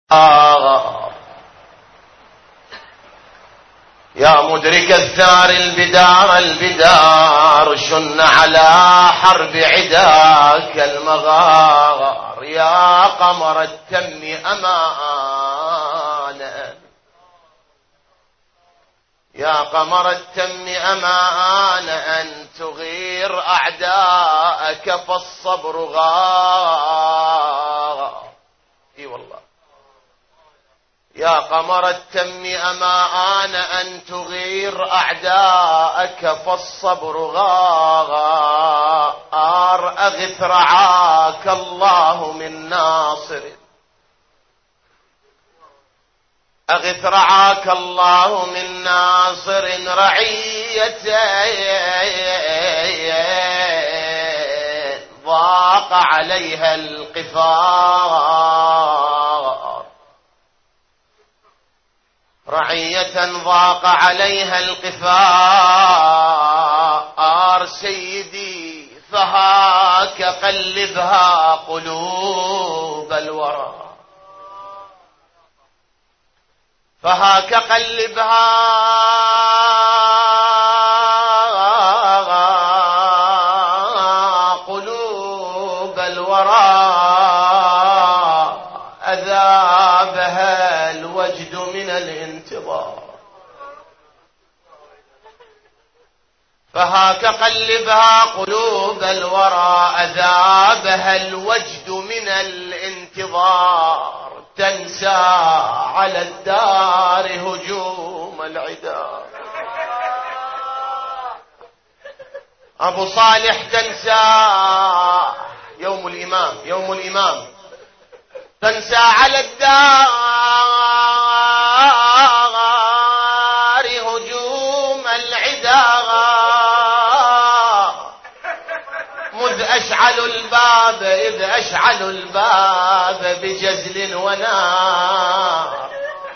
يا مدرك الثار البدار شن على حرب عداك المغار. يا قمر التم أمانة، يا قمر التم أمانة أن تغير أعداءك فالصبر غار. اي والله يا قمر التم أمان أن تغير أعداءك فالصبر غار. أغث رعاك الله من ناصر، أغث رعاك الله من ناصر رعية ضاق عليها القفار. رعية ضاق عليها القفار. سيدي فهاك قلبها قلوب الورى، فهاك قلبها قلوب الورى. أذابها الوجد من الانتظار، فهاك قلبها قلوب الورى. أذابها الوجد من الانتظار. تنسى على الدار هجوم العدا. أبو صالح تنسى يوم الإمام، يوم الإمام تنسى على الدار هجوم العدا. مذ أشعلوا الباب، إذ أشعلوا الباب بجزل ونار.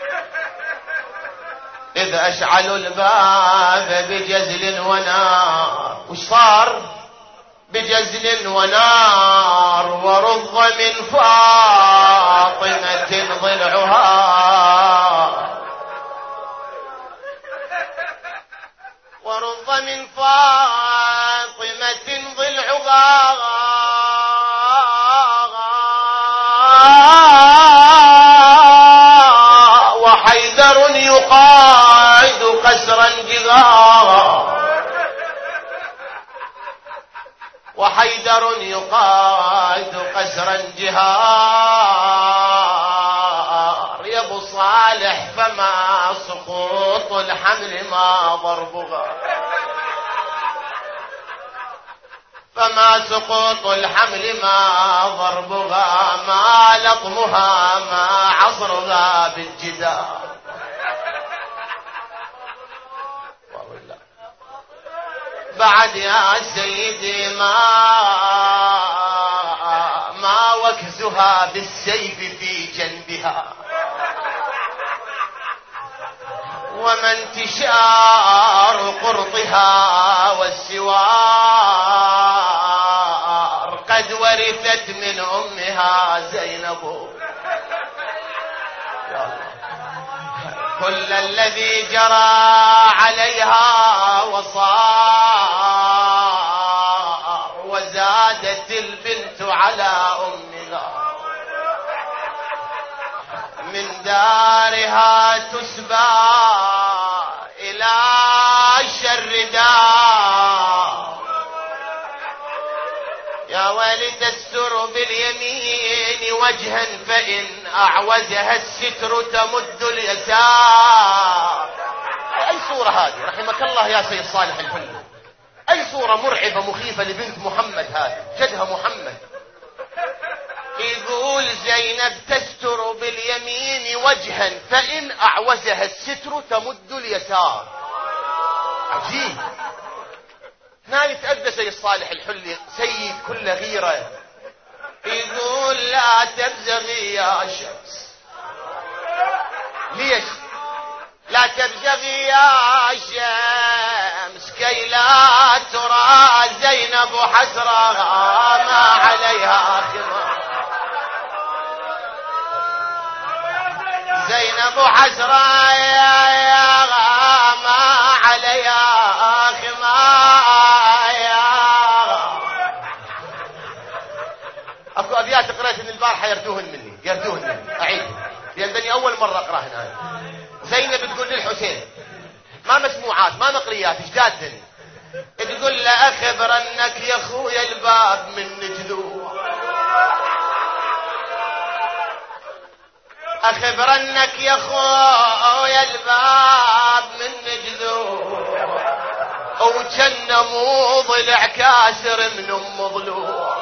إذ أشعلوا الباب بجزل ونار. وش صار؟ بجزل ونار. ورض من فاطمة ضلعها، ورض من فاطمة ضلعها. وحيدر يقايد قسرا جغارا، وحيدر يقايد قسرا جهار. يا ابو صالح فما سقوط الحمل ما ضربها، فما سقوط الحمل ما ضربها. ما لطمها ما عصرها بالجدار. بعد يا سيدي ما وكزها بالسيف في جنبها، وما انتشار قرطها والسوار. قد ورثت من أمها زينب كل الذي جرى عليها وصار. وزادت البنت على أمها من دارها تسبى إلى شر دار. يا ويل تستر باليمين وجها فإن أعوزها الستر تمد اليسار. أي صورة هذه رحمك الله يا سيد صالح الحلي؟ أي صورة مرعبة مخيفة لبنت محمد هذه، جدها محمد. يقول زينب تستر باليمين وجها فإن أعوزها الستر تمد اليسار. عجيب. هنا يتأدى سيد صالح الحلي سيد كل غيرة. يقول لا تبزغي يا شمس. ليش لا تبزغي يا شمس كي لا ترى زينب حسرها ما عليها خمار. زينب حسرة يا ما علي يا أخي ما اكو ابيات قرأت من البارحة يردوهن مني اعيدهم لان بني اول مرة اقراهن انا. زينب تقول للحسين ما مسموعات ما مقريات اجدادهن، تقول له اخبرنك يا اخويا الباب من جذوع، اخبرنك يا اخويا الباب من جذوع، وجن مو ضلع كاسر من ام ضلوع،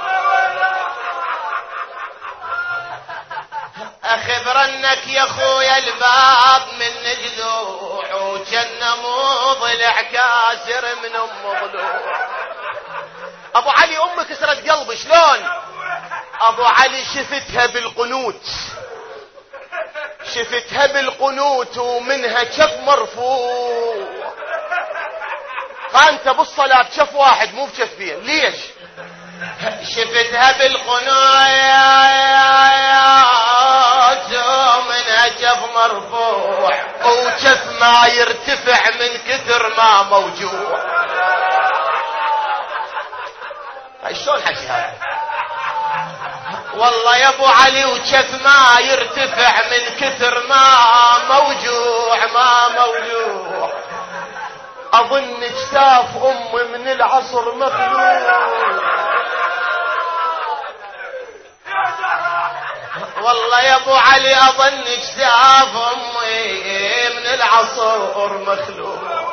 اخبرنك يا اخويا الباب من جذوع، وجن مو ضلع كاسر من ام ضلوع. ابو علي امي كسرت قلبي شلون؟ ابو علي شفتها بالقنوت ومنها شف مرفوع، فانت بالصلاة شف واحد مو بشفين. ليش؟ شفتها بالقنوت ومنها شف مرفوع، وشف ما يرتفع من كثر ما موجوع. شلون حكي هذا؟ والله يا ابو علي وشف ما يرتفع من كثر ما موجوع. اظن اجتاف امي من العصر مخلوع، والله يا ابو علي اظن اجتاف امي من العصر مخلوع.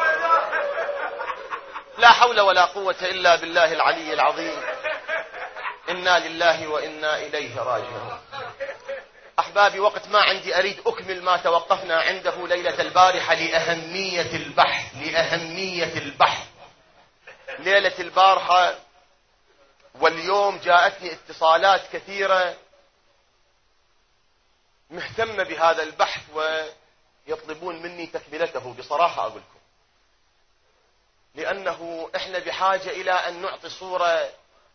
لا حول ولا قوة الا بالله العلي العظيم. إنا لله وإنا إليه راجعون. أحبابي وقت ما عندي أريد أكمل ما توقفنا عنده ليلة البارحة لأهمية البحث. ليلة البارحة واليوم جاءتني اتصالات كثيرة مهتمة بهذا البحث ويطلبون مني تكملته. بصراحة أقول لكم لأنه إحنا بحاجة إلى أن نعطي صورة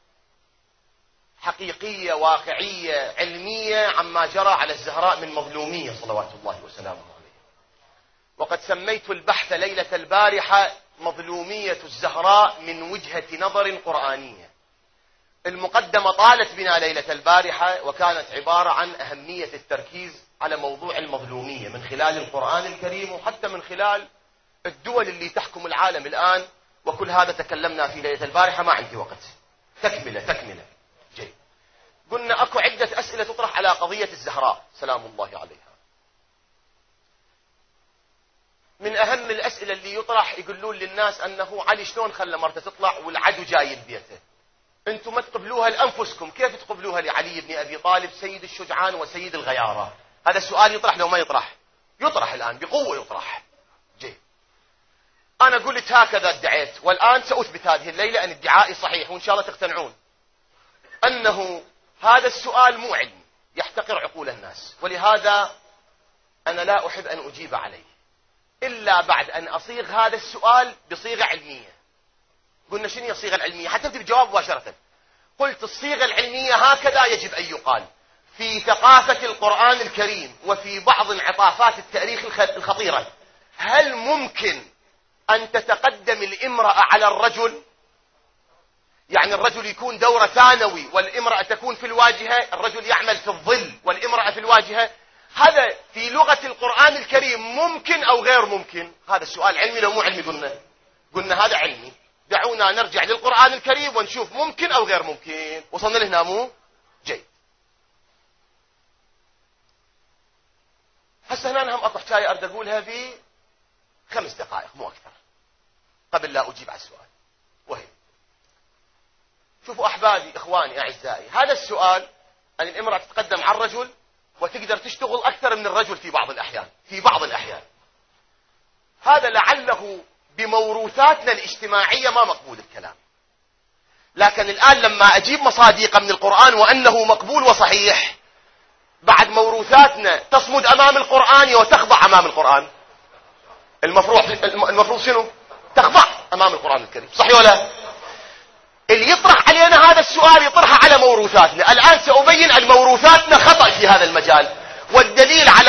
حقيقية واقعية علمية عما جرى على الزهراء من مظلومية صلوات الله وسلامه عليه. وقد سميت البحث ليلة البارحة مظلومية الزهراء من وجهة نظر قرآنية. المقدمة طالت بنا ليلة البارحة وكانت عبارة عن أهمية التركيز على موضوع المظلومية من خلال القرآن الكريم وحتى من خلال الدول اللي تحكم العالم الآن، وكل هذا تكلمنا في ليلة البارحة. ما عندي وقت. تكملة جيد. قلنا اكو عدة اسئلة تطرح على قضية الزهراء سلام الله عليها. من اهم الاسئلة اللي يطرح يقولون للناس انه علي شلون خلى مرته تطلع والعدو جاي ببيته؟ انتم ما تقبلوها لانفسكم، كيف تقبلوها لعلي بن ابي طالب سيد الشجعان وسيد الغيارة؟ هذا السؤال يطرح لو ما يطرح؟ يطرح الان بقوة يطرح. جيد. انا قلت هكذا ادعيت، والان ساثبت هذه الليلة ان ادعائي صحيح وان شاء الله تقتنعون أنه هذا السؤال مو علمي يحتقر عقول الناس، ولهذا أنا لا أحب أن أجيب عليه إلا بعد أن أصيغ هذا السؤال بصيغة علمية. قلنا شنو هي الصيغة العلمية؟ حتى تبدأ بجواب مباشرة. قلت الصيغة العلمية هكذا يجب أن يقال في ثقافة القرآن الكريم وفي بعض انعطافات التاريخ الخطيرة. هل ممكن أن تتقدم الامرأة على الرجل؟ يعني الرجل يكون دورة ثانوي والامرأة تكون في الواجهة، الرجل يعمل في الظل والامرأة في الواجهة. هذا في لغة القرآن الكريم ممكن أو غير ممكن؟ هذا السؤال علمي لو مو علمي؟ قلنا هذا علمي. دعونا نرجع للقرآن الكريم ونشوف ممكن أو غير ممكن. وصلنا لهنا مو؟ جيد. هسه هنا هم أكو حكاية أريد أقولها في 5 دقائق مو أكثر قبل لا أجيب على السؤال. وهي شوفوا أحبابي إخواني أعزائي، هذا السؤال أن الامرأة تتقدم على الرجل وتقدر تشتغل أكثر من الرجل في بعض الأحيان. هذا لعله بموروثاتنا الاجتماعية ما مقبول الكلام، لكن الآن لما أجيب مصادق من القرآن وأنه مقبول وصحيح، بعد موروثاتنا تصمد أمام القرآن وتخضع أمام القرآن. المفروض شنو؟ تخضع أمام القرآن الكريم، صحيح ولا؟ اللي يطرح علينا هذا السؤال يطرحه على موروثاتنا. الآن سأبين أن موروثاتنا خطأ في هذا المجال، والدليل على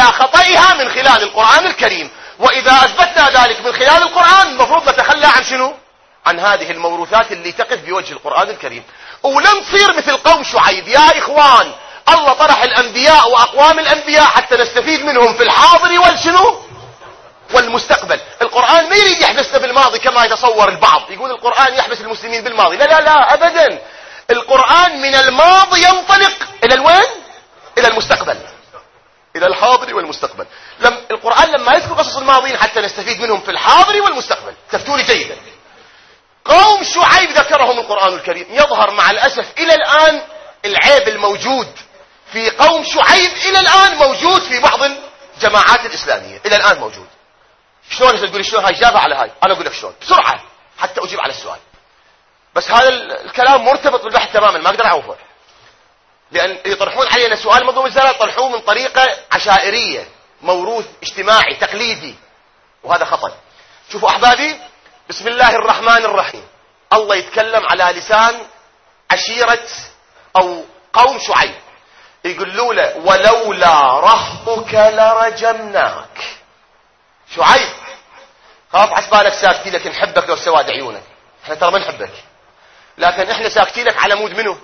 خطئها من خلال القرآن الكريم. وإذا أثبتنا ذلك من خلال القرآن المفروض نتخلى عن شنو؟ عن هذه الموروثات اللي تقف بوجه القرآن الكريم. ولم تصير مثل قوم شعيب. يا إخوان، الله طرح الأنبياء وأقوام الأنبياء حتى نستفيد منهم في الحاضر والشنو والمستقبل. القرآن ما يريد يحبسنا بالماضي كما يتصور البعض، يقول القرآن يحبس المسلمين بالماضي. لا لا لا أبدا، القرآن من الماضي ينطلق إلى الوين؟ إلى المستقبل، إلى الحاضر والمستقبل. القرآن لما يذكر قصص الماضيين حتى نستفيد منهم في الحاضر والمستقبل. تفتوني جيدا، قوم شعيب ذكرهم القرآن الكريم. يظهر مع الأسف إلى الآن العيب الموجود في قوم شعيب إلى الآن موجود في بعض الجماعات الإسلامية، إلى الآن موجود. شلون تقول شلون هاي إجابة على هاي؟ أنا أقول لك شلون بسرعة حتى أجيب على السؤال. بس هذا الكلام مرتبط بالبحث تماما، ما أقدر أعوفه، لأن يطرحون علينا سؤال مضمون الزلال يطرحوه من طريقة عشائرية، موروث اجتماعي تقليدي، وهذا خطأ. شوفوا أحبابي، بسم الله الرحمن الرحيم، الله يتكلم على لسان عشيرة أو قوم شعيب، يقولوا له ولولا رهطك لرجمناك. شعيب خاف عسبالك ساكتي لك، نحبك لو سواد عيونك، احنا ترى ما نحبك، لكن احنا ساكتي لك على مود منه؟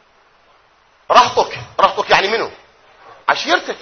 رهطك يعني منه؟ عشيرتك.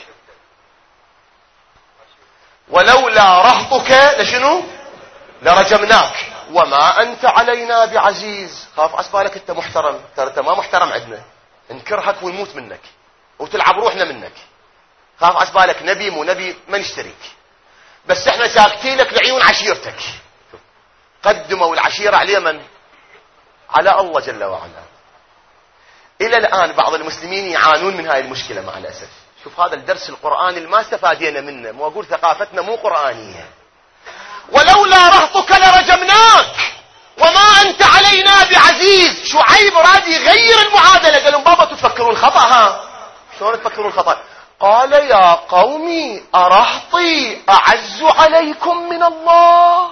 ولولا رهطك لشنو؟ لرجمناك وما أنت علينا بعزيز. خاف عسبالك انت محترم، ترى انت ما محترم عندنا، نكرهك ونموت منك وتلعب روحنا منك. خاف عسبالك نبي مو نبي ما نشتريك، بس احنا ساكتين لك لعيون عشيرتك. قدموا العشيرة على من؟ على الله جل وعلا. الى الان بعض المسلمين يعانون من هاي المشكلة مع الاسف. شوف هذا الدرس القرآني اللي ما استفادينا منه، مو اقول ثقافتنا مو قرآنية. ولولا رهطك لرجمناك وما انت علينا بعزيز. شعيب راد يغير المعادلة، قال لهم بابا تفكرون خطأ. ها شلون تفكرون خطأ؟ قال يا قومي أرهطي أعز عليكم من الله.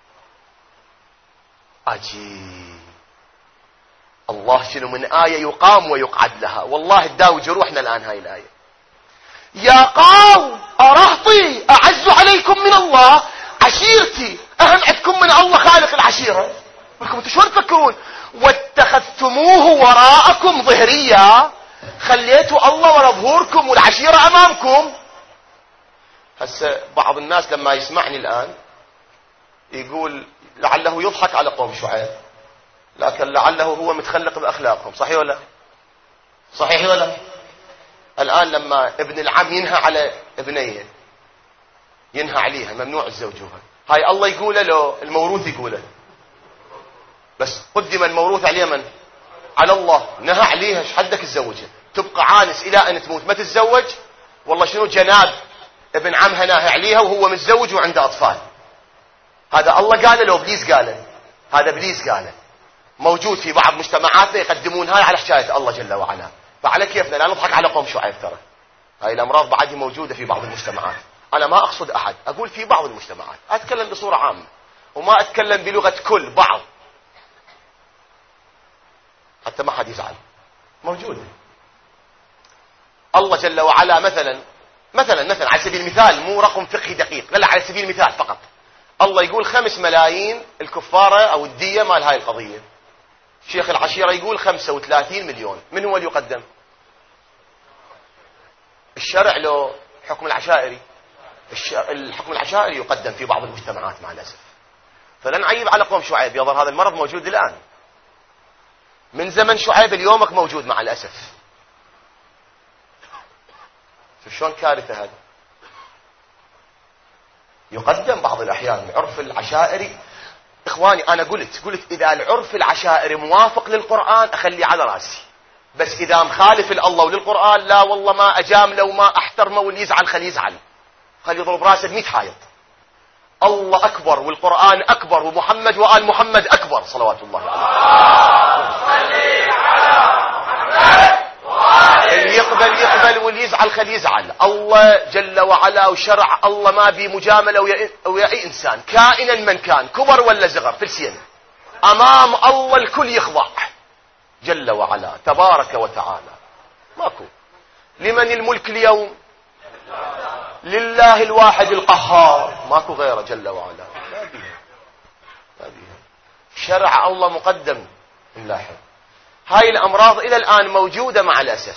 عجيب، الله شنو من آية يقام ويقعد لها، والله تداوي جروحنا الآن هاي الآية. يا قوم أرهطي أعز عليكم من الله، عشيرتي أهم عندكم من الله خالق العشيرة. لكم انتم شلون تفكرون؟ واتخذتموه وراءكم ظهريا، خليتوا الله ورا ظهوركم والعشيرة أمامكم. هسه بعض الناس لما يسمعني الآن يقول لعله يضحك على قوم شعيب، لكن لعله هو متخلق بأخلاقهم. صحيح ولا صحيح ولا؟ الآن لما ابن العم ينهى على ابنيه، ينهى عليها ممنوع تزوجوها، هاي الله يقوله له، الموروث يقوله، بس قدم الموروث على من؟ على الله. نهى عليها، ايش حدك تزوجها؟ تبقى عانس الى ان تموت ما تتزوج؟ والله شنو جناب ابن عمها ناهي عليها وهو متزوج وعنده اطفال. هذا الله قاله لو ابليس قاله؟ هذا ابليس قاله. موجود في بعض مجتمعاتنا يقدمون هاي على حكايه الله جل وعلا. فعلى كيفنا لا نضحك على قوم شعيب. ترى هاي الامراض بعدها موجوده في بعض المجتمعات. انا ما اقصد احد، اقول في بعض المجتمعات، اتكلم بصوره عامه وما اتكلم بلغه كل بعض حتى ما حد يزعل. موجوده. الله جل وعلا مثلا على سبيل المثال، مو رقم فقهي دقيق، لا على سبيل المثال فقط، الله يقول 5 ملايين الكفارة او الدية مال هاي القضية. شيخ العشيرة يقول 35 مليون. من هو اللي يقدم؟ الشرع لو حكم العشائري؟ الحكم العشائري يقدم في بعض المجتمعات مع الأسف. فلن عيب على قوم شعيب، يظهر هذا المرض موجود الآن من زمن شعيب اليومك موجود مع الأسف. شلون كارثة هذا؟ يقدم بعض الأحيان العرف العشائري. إخواني أنا قلت إذا العرف العشائري موافق للقرآن أخليه على رأسي، بس إذا مخالف لله وللقرآن لا والله ما أجامله وما أحترمه، واللي يزعل خليه يزعل، خليه يضرب راسه ب100 حائط. الله أكبر والقرآن أكبر ومحمد وآل محمد أكبر صلوات الله عليه. اللي يقبل واللي يزعل خليه يزعل. الله جل وعلا وشرع الله ما بي مجاملة ويا أي إنسان كائنا من كان، كبر ولا صغر، في السين أمام الله الكل يخضع جل وعلا تبارك وتعالى. ماكو. لمن الملك اليوم؟ لله الواحد القهار، ماكو غيره جل وعلا، ما بيها. شرع الله مقدم نلاحظ. هاي الأمراض إلى الآن موجودة مع الأسف،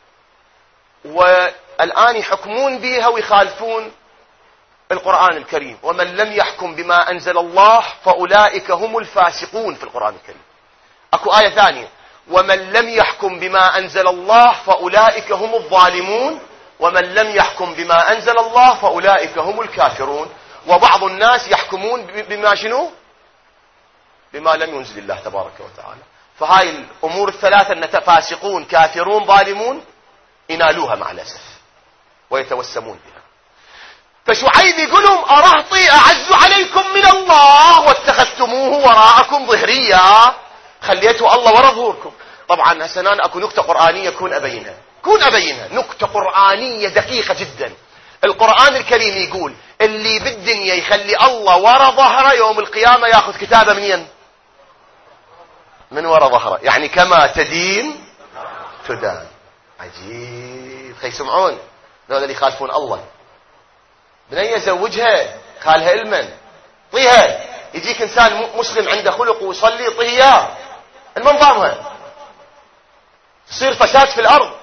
والآن يحكمون بها ويخالفون القرآن الكريم. ومن لم يحكم بما أنزل الله فأولئك هم الفاسقون في القرآن الكريم. أكو آية ثانية: ومن لم يحكم بما أنزل الله فأولئك هم الظالمون ومن لم يحكم بما أنزل الله فأولئك هم الكافرون. وبعض الناس يحكمون بما شنو؟ بما لم ينزل الله تبارك وتعالى. فهاي الأمور الثلاثة أن فاسقون كافرون ظالمون ينالوها مع الأسف ويتوسمون بها. فشعيب يقول لهم: أرهطي أعز عليكم من الله واتخذتموه وراءكم ظهريا، خليتوا الله ورا ظهوركم. طبعا هسه أنا أكو نكتة قرآنية كون أبينها نكتة قرآنية دقيقة جدا. القرآن الكريم يقول اللي بالدنيا يخلي الله ورا ظهره يوم القيامة ياخذ كتابه من ورا ظهره، يعني كما تدين تدان. عجيب. يسمعون ذول اللي يخالفون الله. بنية زوجها، خالها المن، طيها. يجيك إنسان مسلم عنده خلق ويصلي، طيه إياه. المنظامها تصير فساد في الأرض،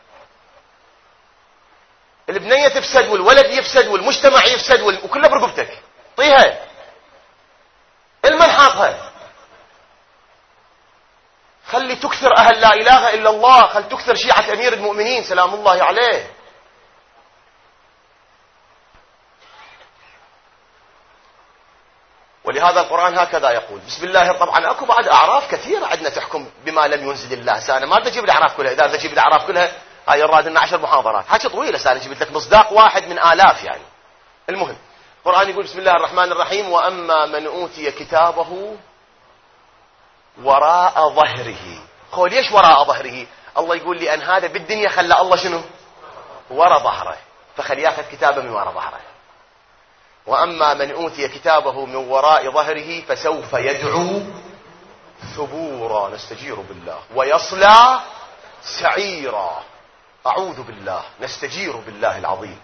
البنية تفسد والولد يفسد والمجتمع يفسد وكله برقبتك، طيها. المنحاطها. خلي تكثر أهل لا إله إلا الله، خلي تكثر شيعة أمير المؤمنين سلام الله عليه. ولهذا القرآن هكذا يقول. بسم الله. طبعا اكو بعد اعراف كثيرة عندنا تحكم بما لم ينزل الله. انا ما بدي اجيب الاعراف كلها، اذا بدي اجيب الاعراف كلها هاي يراد لنا 10 محاضرات، حكي طويلة. انا جبت لك مصداق واحد من آلاف يعني. المهم القرآن يقول: بسم الله الرحمن الرحيم: واما من اوتي كتابه وراء ظهره. قول ليش وراء ظهره؟ الله يقول لي ان هذا بالدنيا خلى الله شنو؟ وراء ظهره، فخلي ياخذ كتابه من وراء ظهره. وأما من أوتي كتابه من وراء ظهره فسوف يدعو ثبورا، نستجير بالله، ويصلى سعيرا، أعوذ بالله، نستجير بالله العظيم.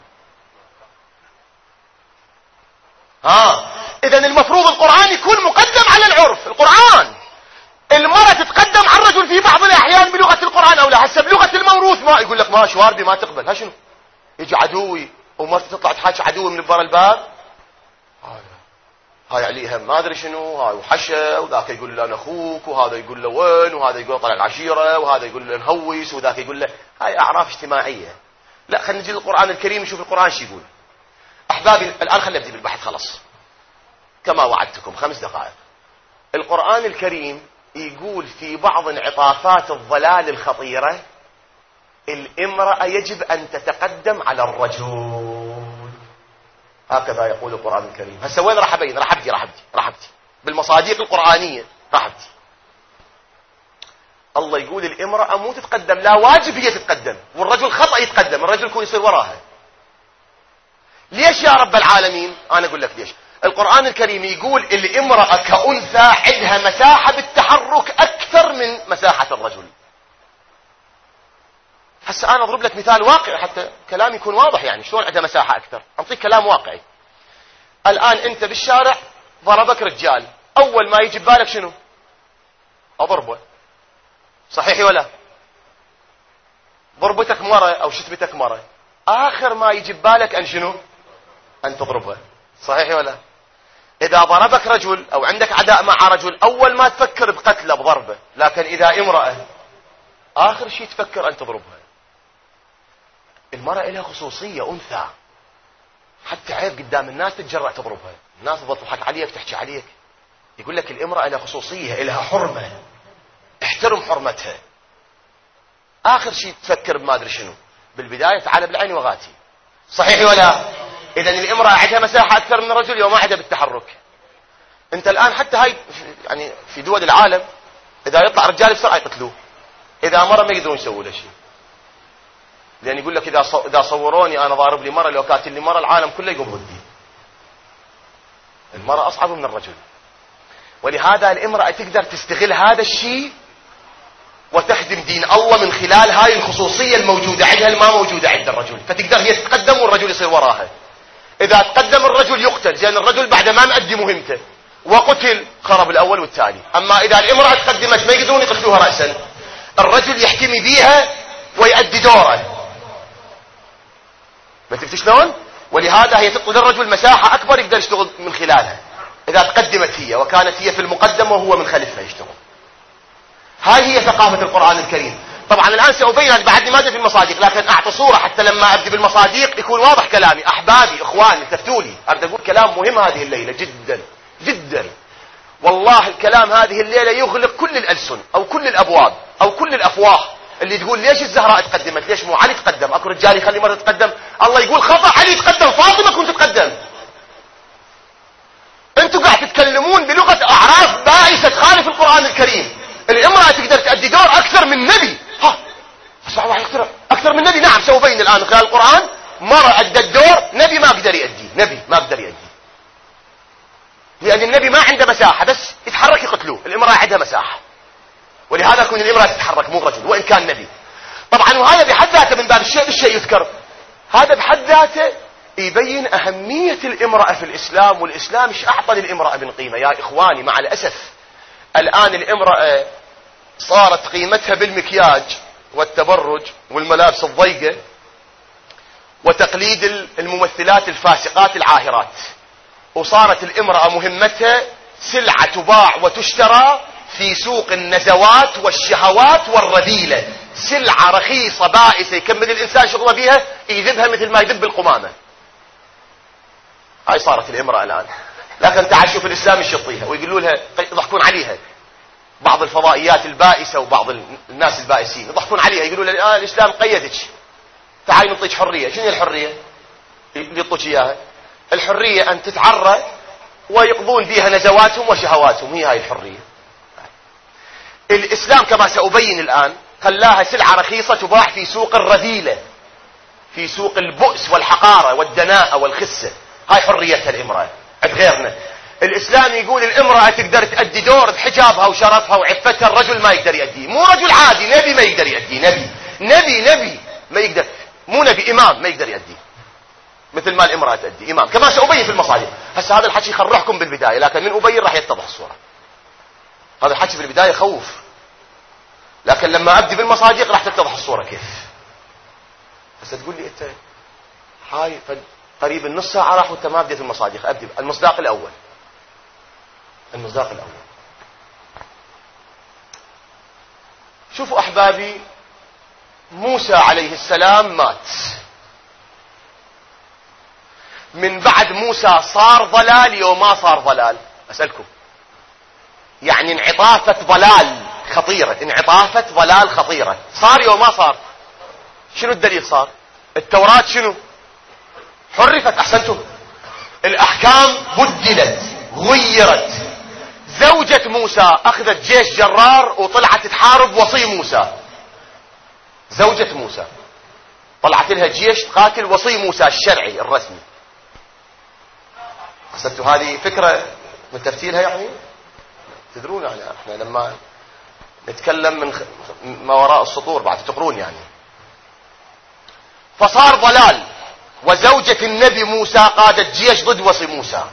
إذن المفروض القرآن يكون مقدم على العرف. القرآن المرأة تتقدم على الرجل في بعض الأحيان بلغة القرآن أو لا. هسه بلغة الموروث ما يقول لك ما شواربي ما تقبل. ها شنو؟ يجي عدوي ومرتي تطلع تحاكي عدوي من برا الباب. هاي عليها ما ادري شنو، هاي وحشه، وذاك يقول له انا اخوك، وهذا يقول له وين، وهذا يقول له طلع العشيره، وهذا يقول له نهويس، وذاك يقول له. هاي اعراف اجتماعيه. لا، خلينا نجي للقران الكريم نشوف القران شو يقول. احبابي الان خلينا نبدا بالبحث خلاص كما وعدتكم 5 دقائق. القران الكريم يقول في بعض انعطافات الضلال الخطيره: الامراه يجب ان تتقدم على الرجل. هكذا يقول القرآن الكريم. هسه وين راح ابين؟ راح ابدي بالمصادق القرآنية. راح ابدي. الله يقول الامرأة مو تتقدم، لا واجب هي تتقدم، والرجل خطأ يتقدم، الرجل يكون يصير وراها. ليش يا رب العالمين؟ انا اقول لك ليش. القرآن الكريم يقول الامرأة كأنثى عندها مساحة بالتحرك اكثر من مساحة الرجل. هسه انا اضرب لك مثال واقعي حتى كلامي يكون واضح. يعني شلون عندها مساحه اكثر؟ اعطيك كلام واقعي. الان انت بالشارع ضربك رجال، اول ما يجي ببالك شنو؟ اضربه. صحيح ولا؟ ضربتك مره او شتمتك مره، اخر ما يجي ببالك ان شنو؟ ان تضربه. صحيح ولا؟ اذا ضربك رجل او عندك عداء مع رجل، اول ما تفكر بقتله بضربه، لكن اذا امراه اخر شيء تفكر ان تضربها. المرأة لها خصوصية، أنثى، حتى عيب قدام الناس تتجرأ تضربها، الناس تظل تضحك عليك تحكي عليك. يقول لك الامرأة لها خصوصية، لها حرمة، احترم حرمتها. آخر شيء تفكر بما أدري شنو، بالبداية تعال بالعين وغاتي. صحيح ولا؟ إذن الامرأة عندها مساحة أكثر من الرجل يوم ما عندها بالتحرك. أنت الآن حتى هاي يعني في دول العالم إذا يطلع رجال بسرعة يقتلوه، إذا مرة ما يقدرون يسووا له شيء. لأن يقول لك إذا صوروني أنا ضارب لي مرة، لو قاتل لي مرة العالم كله يقوم ضدي. المرأة أصعب من الرجل. ولهذا الامرأة تقدر تستغل هذا الشيء وتخدم دين الله من خلال هاي الخصوصية الموجودة عندها ما موجودة عند الرجل، فتقدر هي تتقدم والرجل يصير وراها. إذا تقدم الرجل يقتل، زين الرجل بعد ما مؤدي مهمته وقتل خرب الأول والثاني. أما إذا الامرأة تقدمت ما يقدرون يقتلوها رأسا، الرجل يحتمي بيها ويؤدي دوره. ما تفتش شلون؟ ولهذا هي تعطي للرجل مساحة أكبر يقدر يشتغل من خلالها إذا تقدمت هي وكانت هي في المقدمة وهو من خلفها يشتغل. هاي هي ثقافة القرآن الكريم. طبعا الآن سأبين بعدني ما أدري في المصادق، لكن أعطي صورة حتى لما أبدي بالمصادق يكون واضح كلامي. أحبابي إخواني تفتولي، أريد أقول كلام مهم هذه الليلة جدا جدا. والله الكلام هذه الليلة يغلق كل الألسن أو كل الأبواب أو كل الأفواه اللي تقول ليش الزهراء تقدمت، ليش مو علي تقدم، أكو رجال يخلي مرة تقدم، الله يقول خطأ علي تقدم، فاطمة كنت تقدم. أنتوا قاعد تتكلمون بلغة أعراف بائسة تخالف القرآن الكريم. الامرأة تقدر تؤدي دور أكثر من نبي. ها أسمع واحد أكثر من نبي. نعم سأبين الآن خلال القرآن مرة أدت دور نبي ما قدر يؤدي، نبي ما قدر يؤدي، لأن النبي ما عنده مساحة، بس يتحرك يقتلوه. الامرأة عندها مساحة، ولهذا يكون الامرأة تتحرك مو رجل وإن كان نبي. طبعا وهذا بحد ذاته من باب الشيء يذكر، هذا بحد ذاته يبين أهمية الامرأة في الإسلام، والإسلام ايش أعطى للامرأة من قيمة. يا إخواني مع الأسف الآن الامرأة صارت قيمتها بالمكياج والتبرج والملابس الضيقة وتقليد الممثلات الفاسقات العاهرات، وصارت الامرأة مهمتها سلعة تباع وتشترى في سوق النزوات والشهوات والرذيلة، سلعة رخيصة بائسة يكمل الإنسان شغله بيها يذبها مثل ما يذب القمامة. هاي صارت الامرأة الآن. لكن تعال شوف الإسلام ايش يعطيها ويقولوا لها، يضحكون عليها بعض الفضائيات البائسة وبعض الناس البائسين يضحكون عليها يقولوا لها الإسلام قيدك، تعال نعطيك حرية. شنو الحرية اللي يعطوك إياها؟ الحرية أن تتعرى ويقضون بها نزواتهم وشهواتهم، هي هاي الحرية. الإسلام كما سأبين الآن خلاها سلعة رخيصة تباع في سوق الرذيلة، في سوق البؤس والحقارة والدناءة والخسة. هاي حريتها الامرأة. عند غيرنا الإسلام يقول الامرأة تقدر تؤدي دور بحجابها وشرفها وعفتها، الرجل ما يقدر يؤديه. مو رجل عادي، نبي ما يقدر يؤديه، نبي ما يقدر، مو نبي، إمام ما يقدر يؤديه مثل ما الامرأة تؤدي، إمام. كما سأبين في المصادر. هسه هذا الحكي يخرحكم بالبداية، لكن من أبين راح يتضح الصورة. هذا الحكي في البداية خوف، لكن لما أبدي بالمصادق راح تتضح الصورة كيف. هسه تقول لي أنت هاي قريب النص ساعة راح وأنت ما بديت المصادق. أبدي المصداق الأول. شوفوا أحبابي، موسى عليه السلام مات، من بعد موسى صار ضلال يوم ما صار ضلال؟ أسألكم، يعني انعطافة ضلال خطيرة، صار يوم ما صار؟ شنو الدليل؟ صار التوراة شنو؟ حرفت. أحسنتم، الأحكام بدلت غيرت. زوجة موسى أخذت جيش جرار وطلعت تحارب وصي موسى، زوجة موسى طلعت لها جيش تقاتل وصي موسى الشرعي الرسمي. حسبتوا هذه فكرة من تفسيرها؟ يعني تدرون يعني احنا لما نتكلم من ما وراء السطور بعد تقرون يعني. فصار ضلال، وزوجة النبي موسى قادت جيش ضد وصي موسى.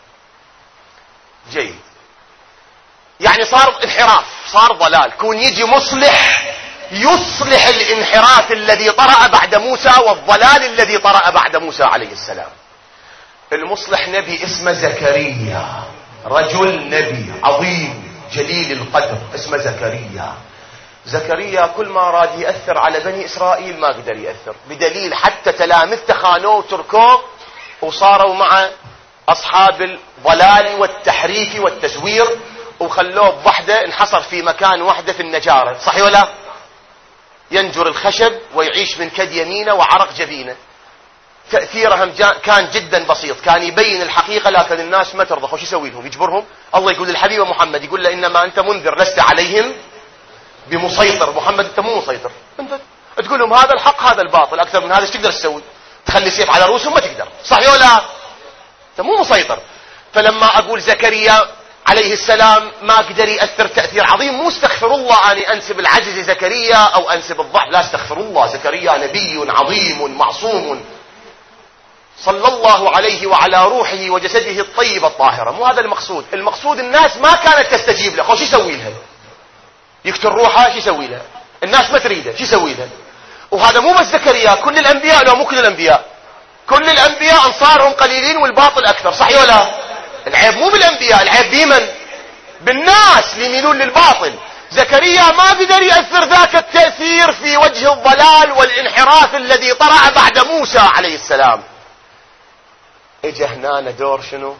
جيد، يعني صار انحراف، صار ضلال. كون يجي مصلح يصلح الانحراف الذي طرأ بعد موسى والضلال الذي طرأ بعد موسى عليه السلام. المصلح نبي اسمه زكريا، رجل نبي عظيم جليل القدر اسمه زكريا كل ما راد يأثر على بني إسرائيل ما قدر يأثر، بدليل حتى تلامذته خانوه وتركوه وصاروا مع أصحاب الضلال والتحريف والتزوير، وخلوه بوحده انحصر في مكان وحده في النجارة. صحيح ولا؟ ينجر الخشب ويعيش من كد يمينه وعرق جبينه. تأثيرهم كان جدا بسيط، كان يبين الحقيقة لكن الناس ما ترضى. وش يسوي لهم؟ يجبرهم. الله يقول للحبيب محمد، يقول له إنما أنت منذر لست عليهم بمسيطر. محمد أنت مو مسيطر، أنت تقول لهم هذا الحق هذا الباطل، أكثر من هذا ايش تقدر تسوي؟ تخلي سيف على رؤوسهم؟ ما تقدر. صحيح ولا؟ أنت مو مسيطر. فلما أقول زكريا عليه السلام ما قدر يأثر تأثير عظيم. مو استغفر الله أني أنسب العجز زكريا أو أنسب الضعف، لا استغفر الله، زكريا نبي عظيم معصوم صلى الله عليه وعلى روحه وجسده الطيب الطاهرة. مو هذا المقصود. المقصود الناس ما كانت تستجيب له. خو شو يسوي لها؟ يقتل روحها، شو يسوي لها؟ الناس ما تريده، شو يسوي لها؟ وهذا مو بس زكريا، كل الأنبياء. لا مو كل الأنبياء، كل الأنبياء أنصارهم قليلين والباطل أكثر، صحيح ولا؟ العيب مو بالأنبياء، العيب بمن؟ بالناس اللي يميلون للباطل. زكريا ما قدر يأثر ذاك التأثير في وجه الضلال والانحراف الذي طرأ بعد موسى عليه السلام. اجى هنا دور شنو؟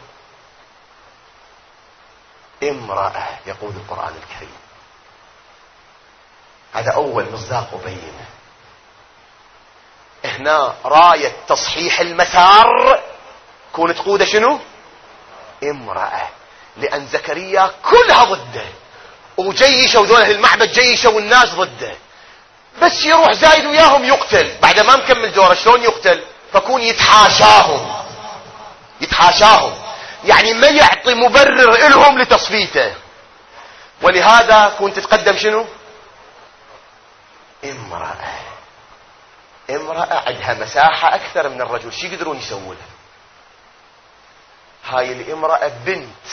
امرأة، يقول القرآن الكريم. هذا أول مصداق وبينه. هنا راية تصحيح المسار كون تقود شنو؟ امرأة. لأن زكريا كلها ضده، وجيشوا ذوله المعبد، جيشوا الناس ضده، بس يروح زايد وياهم يقتل بعد ما مكمل دوره. شلون يقتل؟ فكون يتحاشاهم، يعني ما يعطي مبرر لهم لتصفيته. ولهذا كنت تتقدم شنو؟ امرأة عندها مساحة أكثر من الرجل. شو يقدرون يسوون؟ هاي الامرأة بنت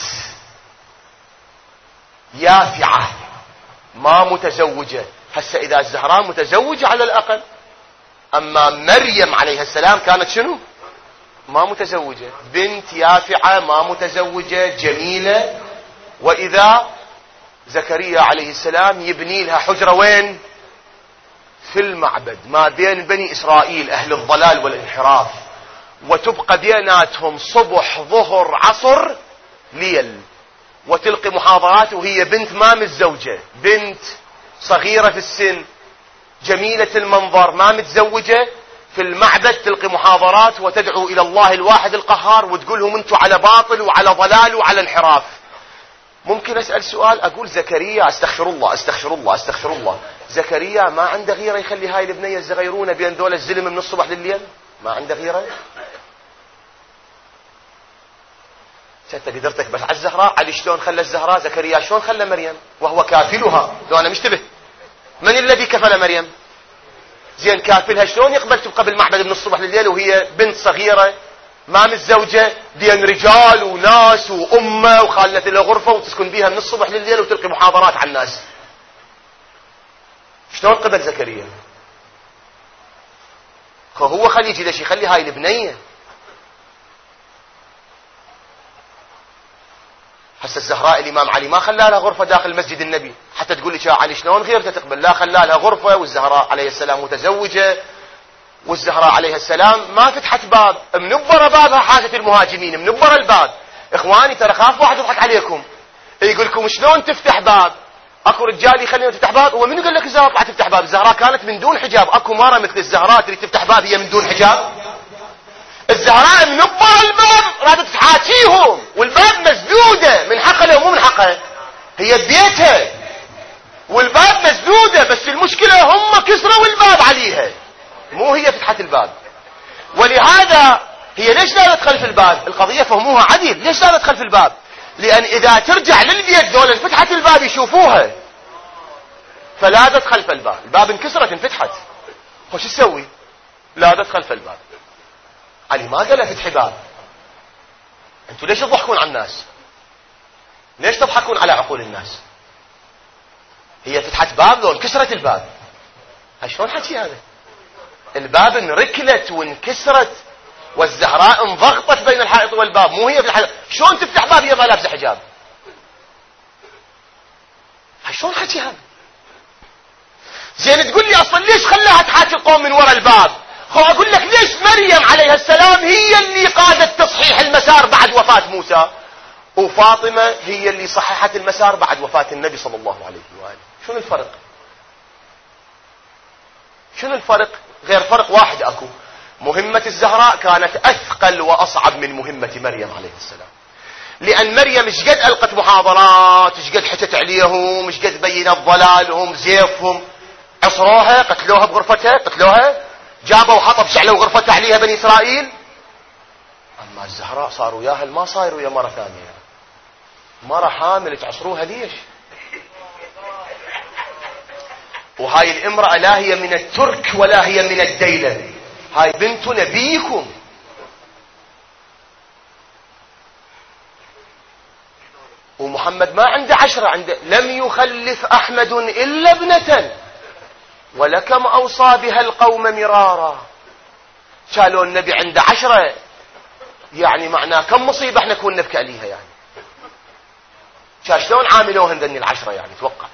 يافعة ما متزوجة. هسه إذا الزهراء متزوجة على الأقل، أما مريم عليها السلام كانت شنو؟ ما متزوجة، بنت يافعة ما متزوجة جميلة. وإذا زكريا عليه السلام يبني لها حجرة وين؟ في المعبد ما بين بني إسرائيل أهل الضلال والانحراف، وتبقى بيناتهم صبح ظهر عصر ليل، وتلقي محاضرات وهي بنت ما متزوجة، بنت صغيرة في السن جميلة المنظر ما متزوجة، في المعبد تلقي محاضرات وتدعو إلى الله الواحد القهار وتقول لهم انتم على باطل وعلى ضلال وعلى انحراف. ممكن أسأل سؤال؟ أقول زكريا، استغفر الله، زكريا ما عنده غيرة يخلي هاي البنية الزغيرونة بين دول الزلم من الصبح لليل؟ ما عنده غيرة؟ انت قدرتك بس على الزهراء. علي شلون خلى الزهراء؟ زكريا شلون خلى مريم وهو كافلها؟ لو انا مشتبه، من الذي كفل مريم؟ زين كافلها شلون يقبل تبقى بالمعبد من الصبح لليل وهي بنت صغيرة ما متزوجة بين رجال وناس وأمة وخالت لها غرفة وتسكن بيها من الصبح لليل وتلقي محاضرات على الناس؟ شلون قبل زكريا؟ هو خليجي، ليش يخلي هاي البنية؟ هسه الزهراء الإمام علي ما خلى لها غرفة داخل مسجد النبي حتى تقول لي علي شلون غيرته تقبل؟ لا، خلى لها غرفة، والزهراء عليه السلام متزوجة، والزهراء عليه السلام ما فتحت باب، منبرة بابها حاجة المهاجمين، منبرة الباب. اخواني ترى خاف واحد يضحك عليكم يقول لكم شلون تفتح باب، اكو رجال يخلينا تفتح باب. ومن قال لك الزهراء طلعت تفتح باب؟ الزهراء كانت من دون حجاب. اكو مرة مثل الزهراء اللي تفتح باب هي من دون حجاب؟ الزهراء منبرة الباب رادت تحاكيهم، والباب مسدودة. من حقها لو مو من حقها؟ هي ببيتها والباب مسدودة، بس المشكلة هم كسروا الباب عليها، مو هي فتحت الباب. ولهذا هي ليش لا تدخل في الباب؟ القضية فهموها عدل. ليش لا تدخل في الباب؟ لأن إذا ترجع للبيت ذولا فتحت الباب يشوفوها، فلا تدخل في الباب. الباب انكسرت انفتحت، وش تسوي؟ لا تدخل في الباب. علي ما قال فتحي باب. انتوا ليش تضحكون على الناس؟ ليش تضحكون على عقول الناس؟ هي فتحت باب لو انكسرت الباب. شلون حكي هذا؟ الباب انركلت وانكسرت، والزهراء انضغطت بين الحائط والباب، مو هي في الحائط. شلون تفتح باب هي ما لابسه حجاب؟ شلون حكي هذا؟ زين تقول لي اصلا ليش خلاها تحاكي القوم من وراء الباب؟ اقول لك ليش مريم عليها السلام هي اللي قادت تصحيح المسار بعد وفاة موسى، وفاطمة هي اللي صححت المسار بعد وفاة النبي صلى الله عليه وآله. شنو الفرق؟ شنو الفرق؟ غير فرق واحد اكو. مهمة الزهراء كانت اثقل واصعب من مهمة مريم عليه السلام، لان مريم ايش قد القت محاضرات، ايش قد حكت عليهم، ايش قد بينت ضلالهم زيفهم، عصروها، قتلوها بغرفتها، قتلوها، جابوا حطب شعلوا غرفتها عليها بني اسرائيل. اما الزهراء صاروا ياهل ما صايروا يا مرة ثانية، مرة حامل تعصروها ليش؟ وهاي الامرأة لا هي من الترك ولا هي من الديلم، هاي بنت نبيكم. ومحمد ما عنده 10، عنده لم يخلف أحمد إلا ابنة ولكم أوصى بها القوم مرارا. شالوا النبي عنده 10، يعني معناه كم مصيبة احنا كنا نبكي عليها يعني. شلون عاملوهن ذني 10 يعني توقع.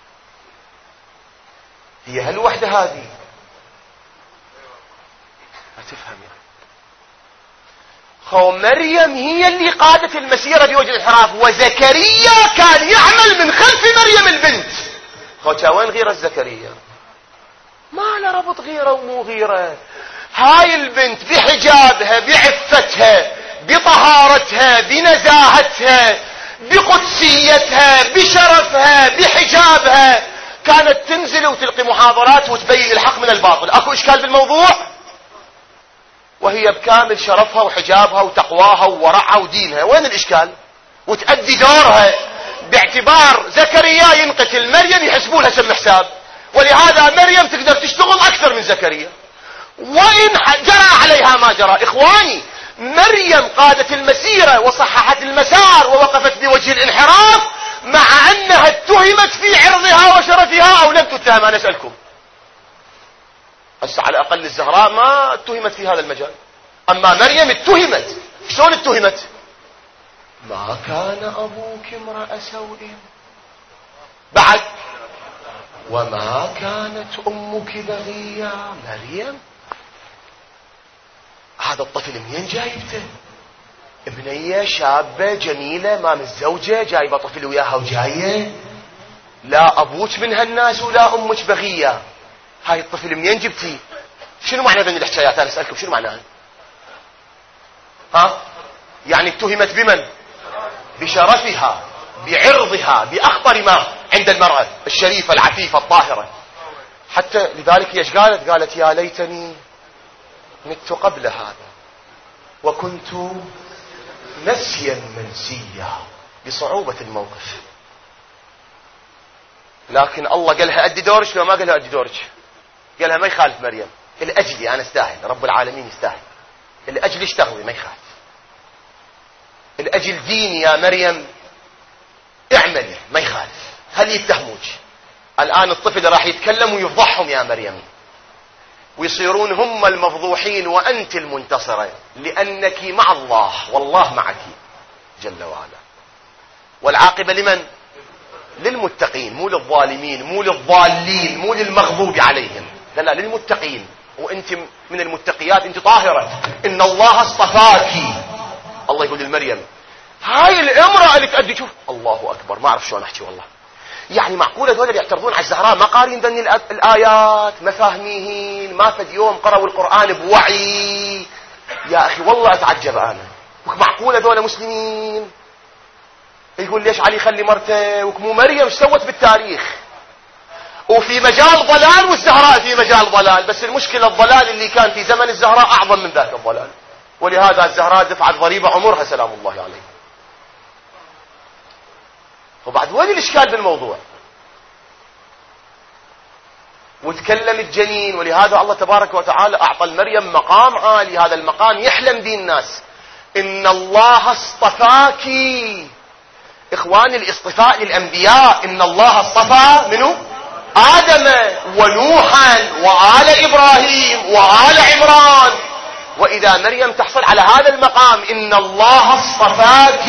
هي هالوحدة هذه ما تفهم يعني. خو مريم هي اللي قادت المسيرة في وجه الانحراف، وزكريا كان يعمل من خلف مريم البنت. خو وين غيرة زكريا؟ ما له ربط غيرة ومو غيرة. هاي البنت بحجابها بعفتها بطهارتها بنزاهتها بقدسيتها بشرفها بحجابها كانت تنزل وتلقي محاضرات وتبين الحق من الباطل. اكو اشكال بالموضوع؟ وهي بكامل شرفها وحجابها وتقواها وورعها ودينها، وين الاشكال؟ وتأدي دورها باعتبار زكريا ينقتل مريم يحسبوا لها سم حساب، ولهذا مريم تقدر تشتغل اكثر من زكريا وان جرى عليها ما جرى. اخواني، مريم قادت المسيرة وصححت المسار ووقفت بوجه الانحراف مع انها اتهمت في عرضها وشرفها او لم تتهم. انا اسألكم هسه على الاقل الزهراء ما اتهمت في هذا المجال، اما مريم اتهمت. شلون اتهمت؟ ما كان ابوك امرأ سوء، بعد وما كانت امك بغيا. مريم هذا الطفل منين جايبته؟ ابنية شابة جميلة ما متزوجة جايبة طفل وياها وجاية؟ لا ابوك من هالناس ولا امك بغية. هاي الطفل منين جبتي؟ شنو معنى ذني الحكايات؟ انا اسألكم شنو معناها؟ ها؟ يعني اتهمت بمن؟ بشرفها بعرضها باخطر ما عند المرأة الشريفة العفيفة الطاهرة. حتى لذلك ايش قالت؟ قالت يا ليتني مت قبل هذا وكنت نسيا منسيا، بصعوبة الموقف. لكن الله قالها أدي دورك، لو ما قالها أدي دورك، قالها ما يخالف مريم، الأجلي أنا استاهل، رب العالمين يستاهل، الأجل اشتغلي ما يخالف، الأجل ديني يا مريم اعملي ما يخالف، هل يتهموك. الآن الطفل راح يتكلم ويفضحهم يا مريم ويصيرون هم المفضوحين وأنت المنتصرة، لأنك مع الله والله معك جل وعلا. والعاقبة لمن؟ للمتقين، مو للظالمين مو للضالين مو للمغضوب عليهم، لا لا للمتقين. وانت من المتقيات، انت طاهرة، ان الله اصطفاك. الله يقول للمريم هاي الامرأة اللي تأدي، شوف الله اكبر ما اعرف شلون احكي والله. يعني معقولة ذول اللي يعترضون على الزهراء ما قارين ذني الآيات ما فاهميهين، ما فد يوم قرأوا القرآن بوعي؟ يا أخي والله أتعجب أنا. معقولة ذول مسلمين؟ يقول ليش علي خلي مرته وكمو مريم ايش سوت بالتاريخ؟ وفي مجال ضلال والزهراء في مجال ضلال، بس المشكلة الضلال اللي كان في زمن الزهراء أعظم من ذاك الضلال، ولهذا الزهراء دفعت ضريبة عمرها سلام الله عليها. وبعد وين الإشكال بالموضوع؟ وتكلم الجنين، ولهذا الله تبارك وتعالى أعطى المريم مقام عالي، هذا المقام يحلم به الناس. إن الله اصطفاك. إخواني الاصطفاء للأنبياء، إن الله اصطفى منه آدم ونوحا وآل إبراهيم وآل عمران، وإذا مريم تحصل على هذا المقام إن الله اصطفاك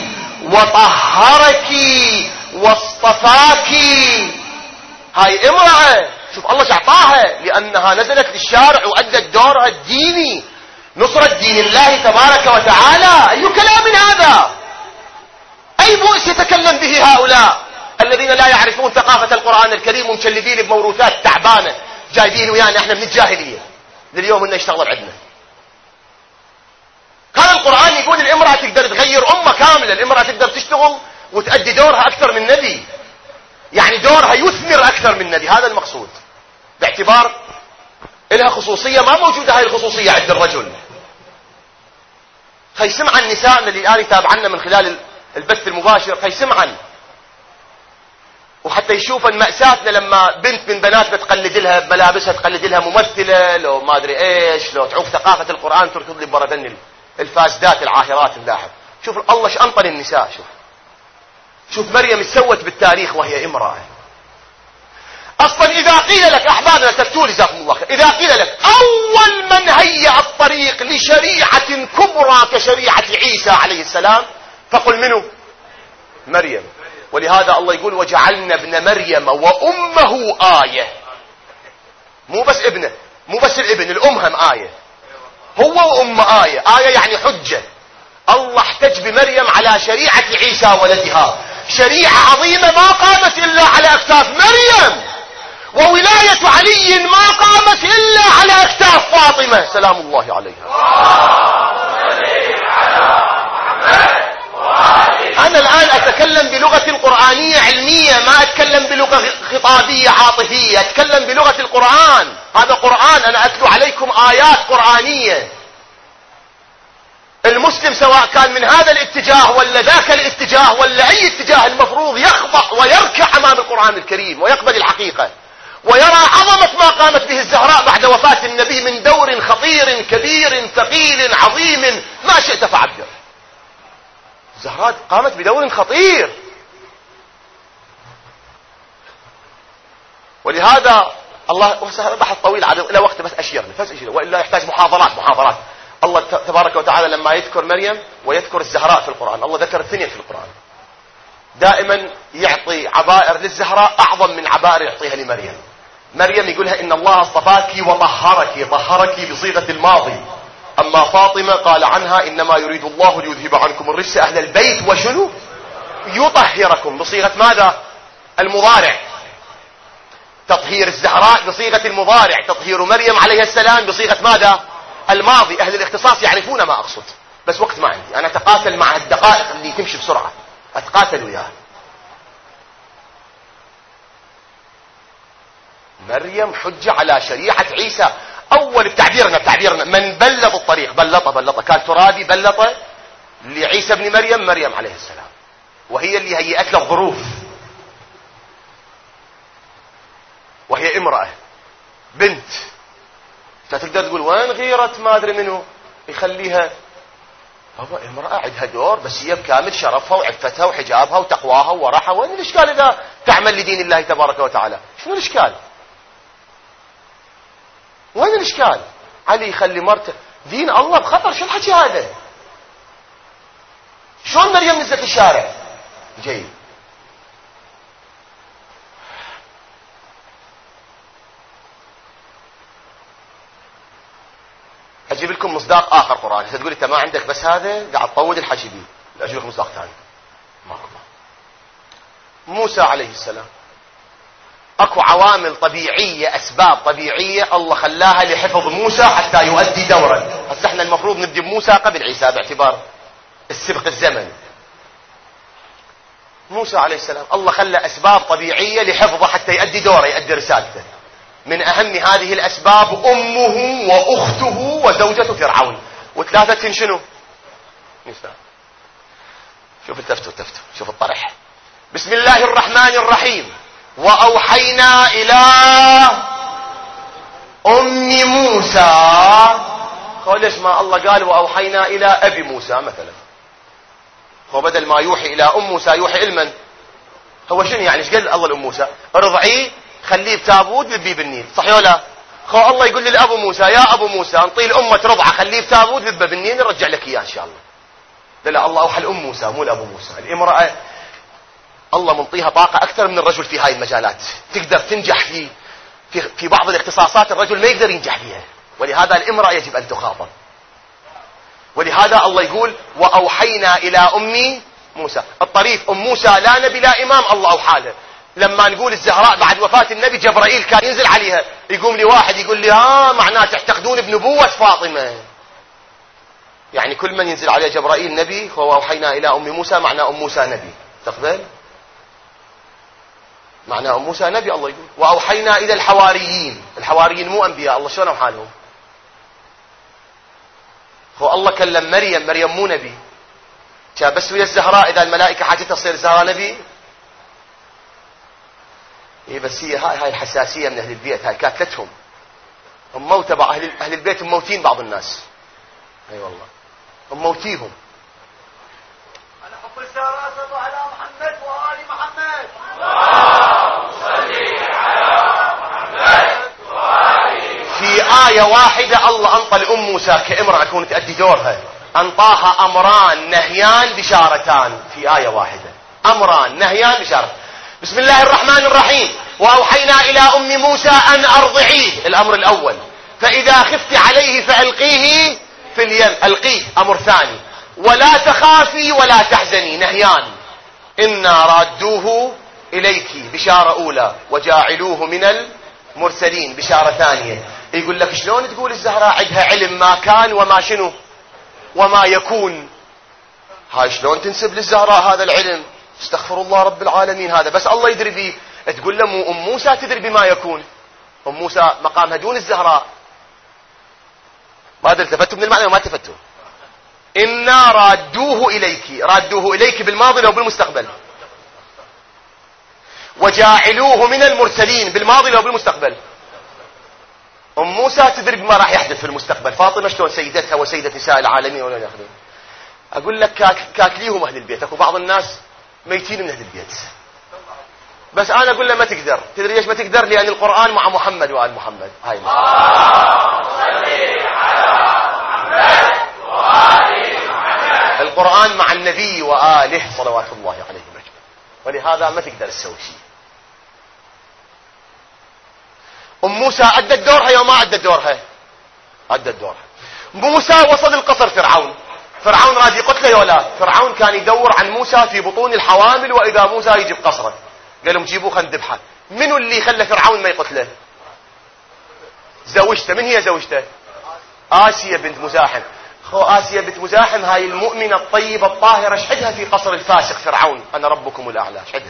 وطهرك واصطفاك. هاي امرأة شوف الله اعطاها لأنها نزلت للشارع وأدت دورها الديني، نصرة دين الله تبارك وتعالى. أي كلام هذا؟ أي بؤس يتكلم به هؤلاء الذين لا يعرفون ثقافة القرآن الكريم ومشلدين بموروثات تعبانة جايبين ويانا احنا من الجاهلية لليوم انه يشتغل عندنا. كان القرآن يقول الامرأة تقدر تغير أمة كاملة، الامرأة تقدر تشتغل وتأدي دورها أكثر من نبي، يعني دورها يثمر أكثر من نبي، هذا المقصود، باعتبار إلها خصوصية ما موجودة هاي الخصوصية عند الرجل. هاي سمع النساء اللي الآن يتابعنا من خلال البث المباشر فيسمعن، وحتى يشوفن مأساتنا لما بنت من بناتنا تقلد لها ملابسها، تقلد لها ممثلة، لو ما ادري ايش، لو تعوف ثقافة القرآن تركض لي بردن الفاسدات العاهرات اللاحق. شوف الله ايش انطر النساء. شوف مريم ايش سوت بالتاريخ وهي امرأة. اصلا اذا قيل لك احبابنا تفتوا جزاكم الله خير، اذا قيل لك اول من هيأ الطريق لشريعة كبرى كشريعة عيسى عليه السلام فقل منه؟ مريم. ولهذا الله يقول وجعلنا ابن مريم وامه آية. مو بس ابنه، مو بس الابن، الام هم آية، هو وام آية. آية يعني حجة. الله احتج بمريم على شريعة عيسى ولدها، شريعة عظيمة ما قامت الا على اكتاف مريم، وولاية علي ما قامت الا على اكتاف فاطمة سلام الله عليها. أنا الآن أتكلم بلغة قرآنية علمية، ما أتكلم بلغة خطابية عاطفية، أتكلم بلغة القرآن. هذا قرآن، أنا أتلو عليكم آيات قرآنية. المسلم سواء كان من هذا الاتجاه ولا ذاك الاتجاه ولا أي اتجاه المفروض يخضع ويركع أمام القرآن الكريم ويقبل الحقيقة ويرى عظمة ما قامت به الزهراء بعد وفاة النبي من دور خطير كبير ثقيل عظيم ما شئت فعبر. الزهراء قامت بدور خطير، ولهذا الله بحث طويل عريض الى وقت بس اشير والا يحتاج محاضرات. الله تبارك وتعالى لما يذكر مريم ويذكر الزهراء في القرآن، الله ذكر الاثنين في القرآن. دائما يعطي عبائر للزهراء اعظم من عبائر يعطيها لمريم. مريم يقولها ان الله اصطفاك وطهرك، طهرك بصيغة الماضي. اما فاطمة قال عنها انما يريد الله ليذهب عنكم الرجس اهل البيت وشنو يطهركم، بصيغة ماذا؟ المضارع. تطهير الزهراء بصيغة المضارع، تطهير مريم عليه السلام بصيغة ماذا؟ الماضي. اهل الاختصاص يعرفون ما اقصد، بس وقت ما عندي، انا اتقاتل مع الدقائق اللي تمشي بسرعة، اتقاتل وياها. مريم حجة على شريعة عيسى. اول تعبيرنا من بلط الطريق، بلطة كان ترابي، بلطة لعيسى ابن مريم عليه السلام، وهي اللي هيئت له الظروف، وهي امرأة بنت. فتقدر تقول وين غيرة ما ادري منه يخليها؟ هو امرأة عندها دور، بس هي بكامل شرفها وعفتها وحجابها وتقواها وورعها. وين الاشكال اذا تعمل لدين الله تبارك وتعالى؟ شنو الاشكال؟ وين الاشكال؟ علي يخلي مرته، دين الله بخطر. شو الحكي هذا؟ شلون مريم نزلت الشارع؟ جيد. اجيب لكم مصداق اخر قرآني. تقول انت ما عندك بس هذا قاعد تطول الحكي بيه، اجيب لك مصداق ثاني. ماكو. موسى عليه السلام اكو عوامل طبيعية، اسباب طبيعية الله خلاها لحفظ موسى حتى يؤدي دورا. هسه احنا المفروض نبدي بموسى قبل عيسى باعتبار السبق الزمني. موسى عليه السلام الله خلى اسباب طبيعية لحفظه حتى يؤدي دوره، يؤدي رسالته. من اهم هذه الاسباب امه واخته وزوجة فرعون، وثلاثة شنو؟ نساء. شوف التفتوا، شوف الطرح. بسم الله الرحمن الرحيم. واوحينا الى ام موسى. ليش ما الله قال واوحينا الى ابي موسى مثلا؟ هو بدل ما يوحي الى ام موسى يوحي المن؟ هو شنو يعني؟ ايش قال الله لام موسى؟ ارضعيه، خليه بتابوت بتبيه بالنيل، صح ولا لا؟ الله يقول لابو موسى يا ابو موسى انطي الامه رضعه، خليه بتابوت بتبه بالنيل نرجع لك اياه ان شاء الله. لا الله اوحى لام موسى مو لابو موسى. الامراه الله منطيها طاقة أكثر من الرجل في هاي المجالات، تقدر تنجح في بعض الاختصاصات الرجل ما يقدر ينجح فيها، ولهذا الامرأة يجب أن تخاطب. ولهذا الله يقول وأوحينا إلى أم موسى. الطريف أم موسى لا نبي لا إمام، الله أوحى له. لما نقول الزهراء بعد وفاة النبي جبرائيل كان ينزل عليها، يقوم لي واحد يقول لي معناه تعتقدون بنبوة فاطمة، يعني كل من ينزل عليه جبرائيل نبي. وأوحينا إلى أم موسى معناه أم موسى نبي، تقبل؟ معناه أم موسى نبي. الله يقول وأوحينا إلى الحواريين. الحواريين مو أنبياء، الله شلون أوحى لهم؟ هو الله كلم مريم مو نبي، بس ويا الزهراء إذا الملائكة حاجتها تصير الزهراء نبي. إيه بس هي هاي الحساسية من أهل البيت، هاي كاتلتهم. هم موتى أهل البيت، موتين بعض الناس. أي والله موتيهم. أنا حب الزهراء صلوا على محمد وآل محمد. اللهم صل على محمد وآل محمد. في آية واحدة الله أنطى الأم موسى كامرأة كونت تأدي دورها، أنطاها أمران نهيان بشارتان في آية واحدة. أمران نهيان بشارة. بسم الله الرحمن الرحيم. وأوحينا إلى أم موسى أن أرضعيه، الأمر الأول. فإذا خفت عليه فألقيه في اليم، ألقيه أمر ثاني. ولا تخافي ولا تحزني، نهيان. إنا رادوه إليك، بشارة أولى. وجاعلوه من المرسلين، بشارة ثانية. يقول لك شلون تقول الزهراء عندها علم ما كان وما شنو وما يكون؟ هاي شلون تنسب للزهراء هذا العلم؟ استغفر الله رب العالمين، هذا بس الله يدري به. تقول له مو أم موسى تدري بما يكون؟ أم موسى مقامها دون الزهراء. ما التفتوا من المعنى وما التفتوا. إنا رادوه إليك، رادوه إليك بالماضي لو بالمستقبل. وجاعلوه من المرسلين بالماضي لو بالمستقبل. أم موسى تدري بما راح يحدث في المستقبل. فاطمة شلون سيدتها وسيدة نساء العالمين ولا ياخذون. أقول لك كاكليهم أهل البيت. أكو بعض الناس ميتين من أهل البيت. بس أنا أقول له ما تقدر. تدري ليش ما تقدر؟ لأن القرآن مع محمد وآل محمد. هاي القرآن مع النبي وآله صلوات الله عليه وسلم. ولهذا ما تقدر تسوي شيء. أم موسى أدت دورها يوم ما أدت دورها؟ أدت دورها. موسى وصل القصر فرعون. فرعون راد يقتله ولا؟ فرعون كان يدور عن موسى في بطون الحوامل، وإذا موسى يجي بقصره. قال لهم جيبوه خلينا نذبحه. منو اللي خلى فرعون ما يقتله؟ زوجته. من هي زوجته؟ آسيا بنت مزاحم. آسيا بنت مزاحم هاي المؤمنة الطيبة الطاهرة، شحدها في قصر الفاسق فرعون. أنا ربكم الأعلى، شحدها.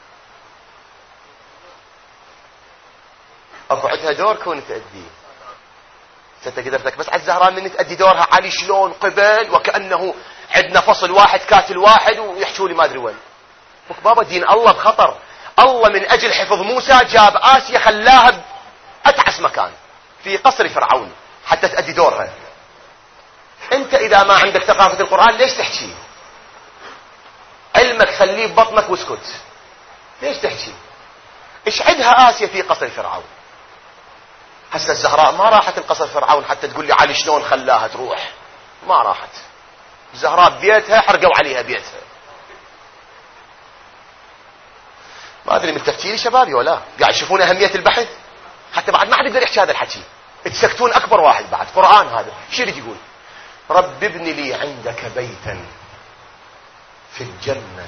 أكو عندها دور كون تأديه. ستقدر لك بس على الزهراء من تأدي دورها. علي شلون قبل وكأنه عندنا فصل واحد كاتل واحد ويحشوا لي ما أدري وين. بابا دين الله بخطر. الله من أجل حفظ موسى جاب آسيا خلاها أتعس مكان في قصر فرعون حتى تأدي دورها. أنت إذا ما عندك ثقافة القرآن ليش تحكي؟ علمك خليه ببطنك واسكت. ليش تحكي؟ اشعدها آسيا في قصر فرعون. هسه الزهراء ما راحت القصر فرعون حتى تقول لي علي شلون خلاها تروح. ما راحت. الزهراء بيتها حرقوا عليها بيتها. ما أدري من تفكيري شبابي ولا قاعد يشوفون أهمية البحث. حتى بعد ما حد يقدر يحكي هذا الحكي. تسكتون أكبر واحد بعد. قرآن هذا شو يريد يقول؟ رب ابن لي عندك بيتا في الجنة.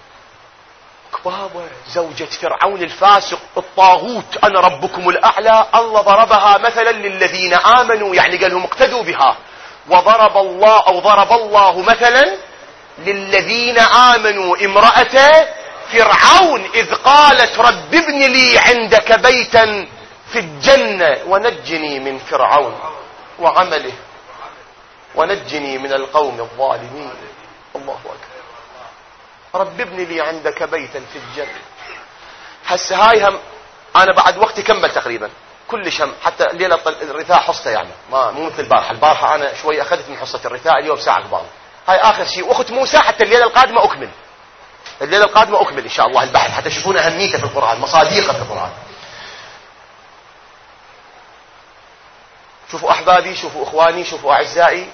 بابا زوجة فرعون الفاسق الطاغوت أنا ربكم الأعلى، الله ضربها مثلا للذين آمنوا، يعني قال لهم اقتدوا بها. وضرب الله مثلا للذين آمنوا امرأة فرعون إذ قالت رب ابن لي عندك بيتا في الجنة ونجني من فرعون وعمله ونجني من القوم الظالمين. الله أكبر. رب ابن لي عندك بيتا في الجنة. هسه هاي هم أنا بعد وقتي كمل تقريبا كلش هم. حتى الليلة الرثاء حصته يعني مو مثل البارحة أنا شوي أخذت من حصة الرثاء، اليوم ساعة قبال. هاي آخر شيء. أخت موسى حتى الليلة القادمة أكمل. الليلة القادمة أكمل إن شاء الله البحث حتى تشوفون أهميته في القرآن، مصادقه في القرآن. شوفوا أحبابي، شوفوا إخواني، شوفوا أعزائي.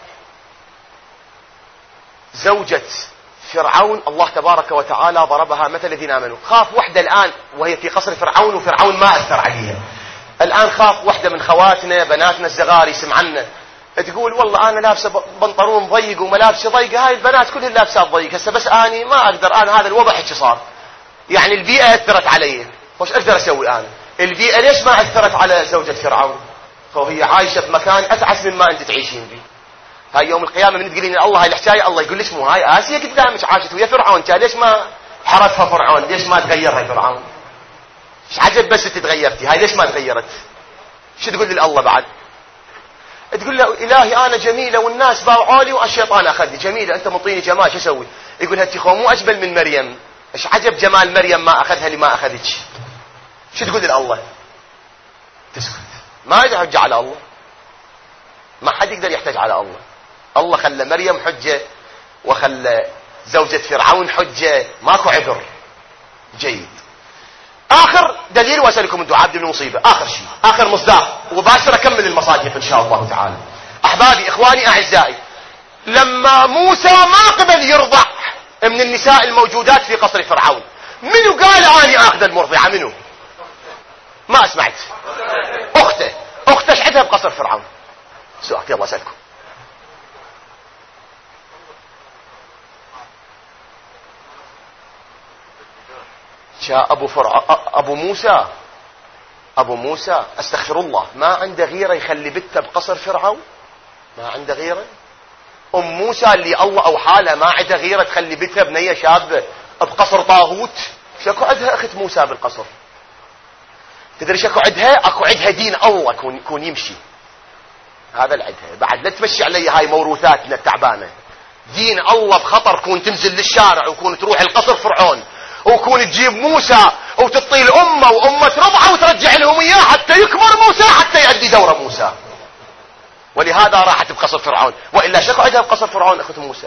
زوجة فرعون الله تبارك وتعالى ضربها مثل الذين آمنوا. خاف وحدة الآن وهي في قصر فرعون وفرعون ما أثر عليها. الآن خاف وحدة من خواتنا بناتنا الزغاري سمعنا تقول والله أنا لابسة بنطلون ضيق وملابس ضيقة. هاي البنات كلهن لابسات ضيق. هسه بس أني ما أقدر. أنا هذا الوضع هيك صار. يعني البيئة أثرت علي. وش أقدر أسوي أنا؟ البيئة ليش ما أثرت على زوجة فرعون؟ فهي عايشة بمكان أتعس مما أنت تعيشين به. هاي يوم القيامة من تقولين الله هاي الحكاية الله يقول ليش مو هاي آسيا قدامك عاشت ويا فرعون، ليش ما حرفها فرعون؟ ليش ما تغير هاي فرعون؟ ايش عجب بس تتغيرتي هاي ليش ما تغيرت؟ شو تقول لله بعد؟ تقول له الهي انا جميله والناس باوعوا لي والشيطان اخذني. جميله انت منطيني جمال، شو اسوي؟ يقول هالتخو مو اجمل من مريم، ايش عجب جمال مريم ما اخذها اللي ما اخذك. شو تقول لله؟ تسكت. ما يقدر يحج على الله، ما حد يقدر يحتج على الله. الله خلى مريم حجه وخلى زوجة فرعون حجه، ماكو عذر. جيد. اخر دليل واسالكم من دعاء بدون مصيبه، اخر شيء، اخر مصداق، وباشر اكمل المصادق ان شاء الله تعالى. احبابي اخواني اعزائي، لما موسى ما قبل يرضع من النساء الموجودات في قصر فرعون، منو قال اني اخذ المرضعه؟ منو؟ ما سمعت. اخته ايش عندها بقصر فرعون؟ سؤال يلا اسالكم. جاء ابو موسى استغفر الله، ما عنده غيره يخلي بنته بقصر فرعون؟ ما عنده غيره؟ موسى اللي الله اوحى له ما عنده غيره تخلي بنتها بنيه شابه بقصر طاغوت؟ شكو عندها اخت موسى بالقصر؟ تدري شكو عندها؟ اكو عندها دين الله كون يمشي. هذا اللي عندها. بعد لا تمشي علي هاي موروثاتنا التعبانه. دين الله بخطر، كون تنزل للشارع وكون تروح القصر فرعون وكون تجيب موسى وتطي الامه وامه رضعه وترجع لهم اياه حتى يكبر موسى، حتى يؤدي دوره موسى. ولهذا راحت بقصر فرعون. والا شكو عندها بقصر فرعون اخت موسى؟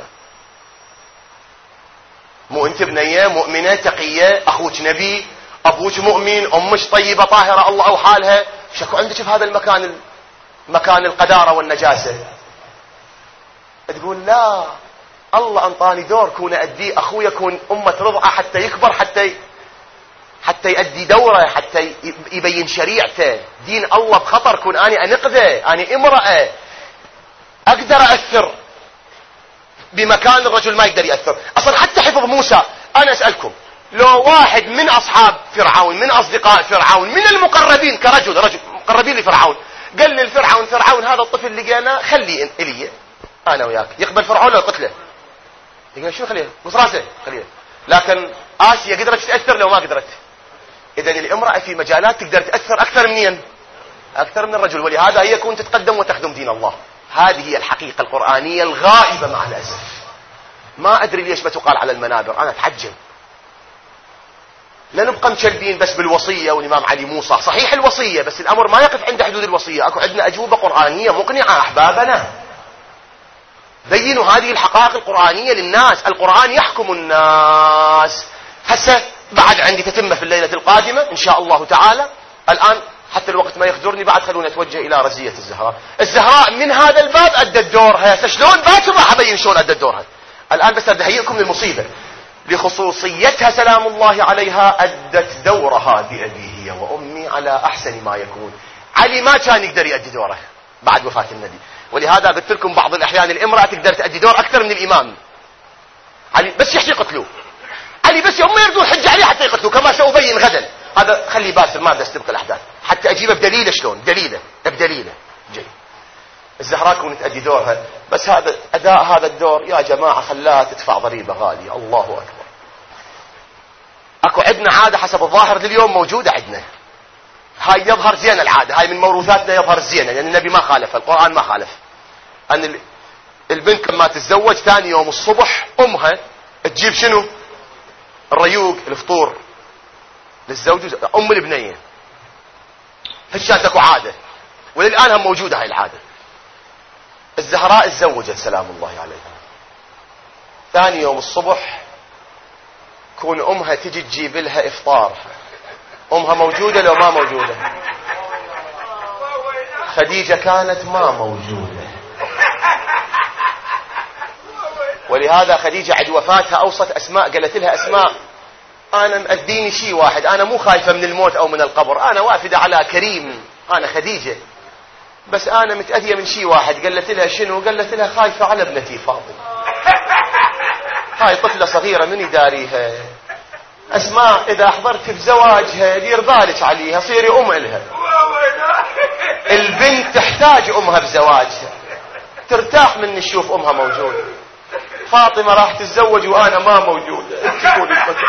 مو انت بنيه مؤمنه تقيه، اخوك نبي، ابوك مؤمن، امك طيبه طاهره الله اوحى لها، شكو عندك بهذا المكان، مكان القداره والنجاسه؟ تقول لا الله انطاني دور كون اديه، اخويا كون امه رضعه حتى يكبر، حتى يؤدي دوره، حتى يبين شريعته. دين الله بخطر، كون اني انقذه، اني امراه اقدر اثر بمكان الرجل ما يقدر ياثر. اصلا حتى حفظ موسى، انا اسالكم لو واحد من اصحاب فرعون، من اصدقاء فرعون، من المقربين كرجل مقربين لفرعون، قال للفرعون فرعون هذا الطفل اللي لقيناه خليه الي انا وياك، يقبل فرعون لو قتله؟ يقول شو خليه بص راسه خليه. لكن آسيا قدرت تأثر لو ما قدرت. إذن الامرأة في مجالات تقدر تأثر أكثر منين؟ أكثر من الرجل. ولهذا هي كون تتقدم وتخدم دين الله. هذه هي الحقيقة القرآنية الغائبة مع الأسف. ما أدري ليش بتقال على المنابر، أنا أتحجب. لا نبقى مشلبين بس بالوصية والإمام علي موسى، صحيح الوصية بس الأمر ما يقف عند حدود الوصية. أكو عندنا أجوبة قرآنية مقنعة أحبابنا. بينوا هذه الحقائق القرآنية للناس. القرآن يحكم الناس. هسه بعد عندي تتمة في الليلة القادمة إن شاء الله تعالى. الآن حتى الوقت ما يخدرني، بعد خلونا نتوجه إلى رزية الزهراء. الزهراء من هذا الباب أدت دورها. شلون باكر راح أبين شلون أدت دورها. الآن بس أهيئكم للمصيبة. لخصوصيتها سلام الله عليها أدت دورها بأبي هي وأمي على أحسن ما يكون. علي ما كان يقدر يؤدي دوره بعد وفاة النبي. ولهذا قلت لكم بعض الأحيان الامرأة تقدر تؤدي دور أكثر من الإمام. علي بس يحكي يقتلوه، علي بس يوم ما يردون حج عليه حتى يقتلوه، كما سأبين غدا. هذا خلي باسل ما بدي استبق الأحداث حتى أجيبه بدليله. شلون بدليله جاي. الزهراء كونت تؤدي دورها، بس هذا أداء هذا الدور يا جماعة خلاها تدفع ضريبة غالية. الله أكبر. أكو عندنا عادة حسب الظاهر لليوم موجودة عندنا، هاي يظهر زين العادة، هاي من موروثاتنا يظهر زين، لأن النبي ما خالف، القرآن ما خالف. أن البنت لما تتزوج ثاني يوم الصبح أمها تجيب شنو؟ الريوق، الفطور للزوج، أم البنية. هيك كانت اكو عادة، وللآن هم موجودة هاي العادة. الزهراء تزوجت سلام الله عليها، ثاني يوم الصبح كون أمها تجي تجيب لها إفطار. أمها موجودة لو ما موجودة؟ خديجة كانت ما موجودة. ولهذا خديجة عند وفاتها أوصت أسماء، قالت لها أسماء أنا مأديني شيء واحد، أنا مو خايفة من الموت أو من القبر، أنا وافدة على كريم، أنا خديجة، بس أنا متأذية من شيء واحد. قالت لها شنو؟ قالت لها خايفة على ابنتي فاطمة، هاي طفلة صغيرة من يداريها. أسماء إذا أحضرت بزواجها دير بالك عليها، صيري أم إلها. البنت تحتاج أمها بزواجها، ترتاح من نشوف أمها موجودة. فاطمة راح تتزوج وأنا ما موجودة،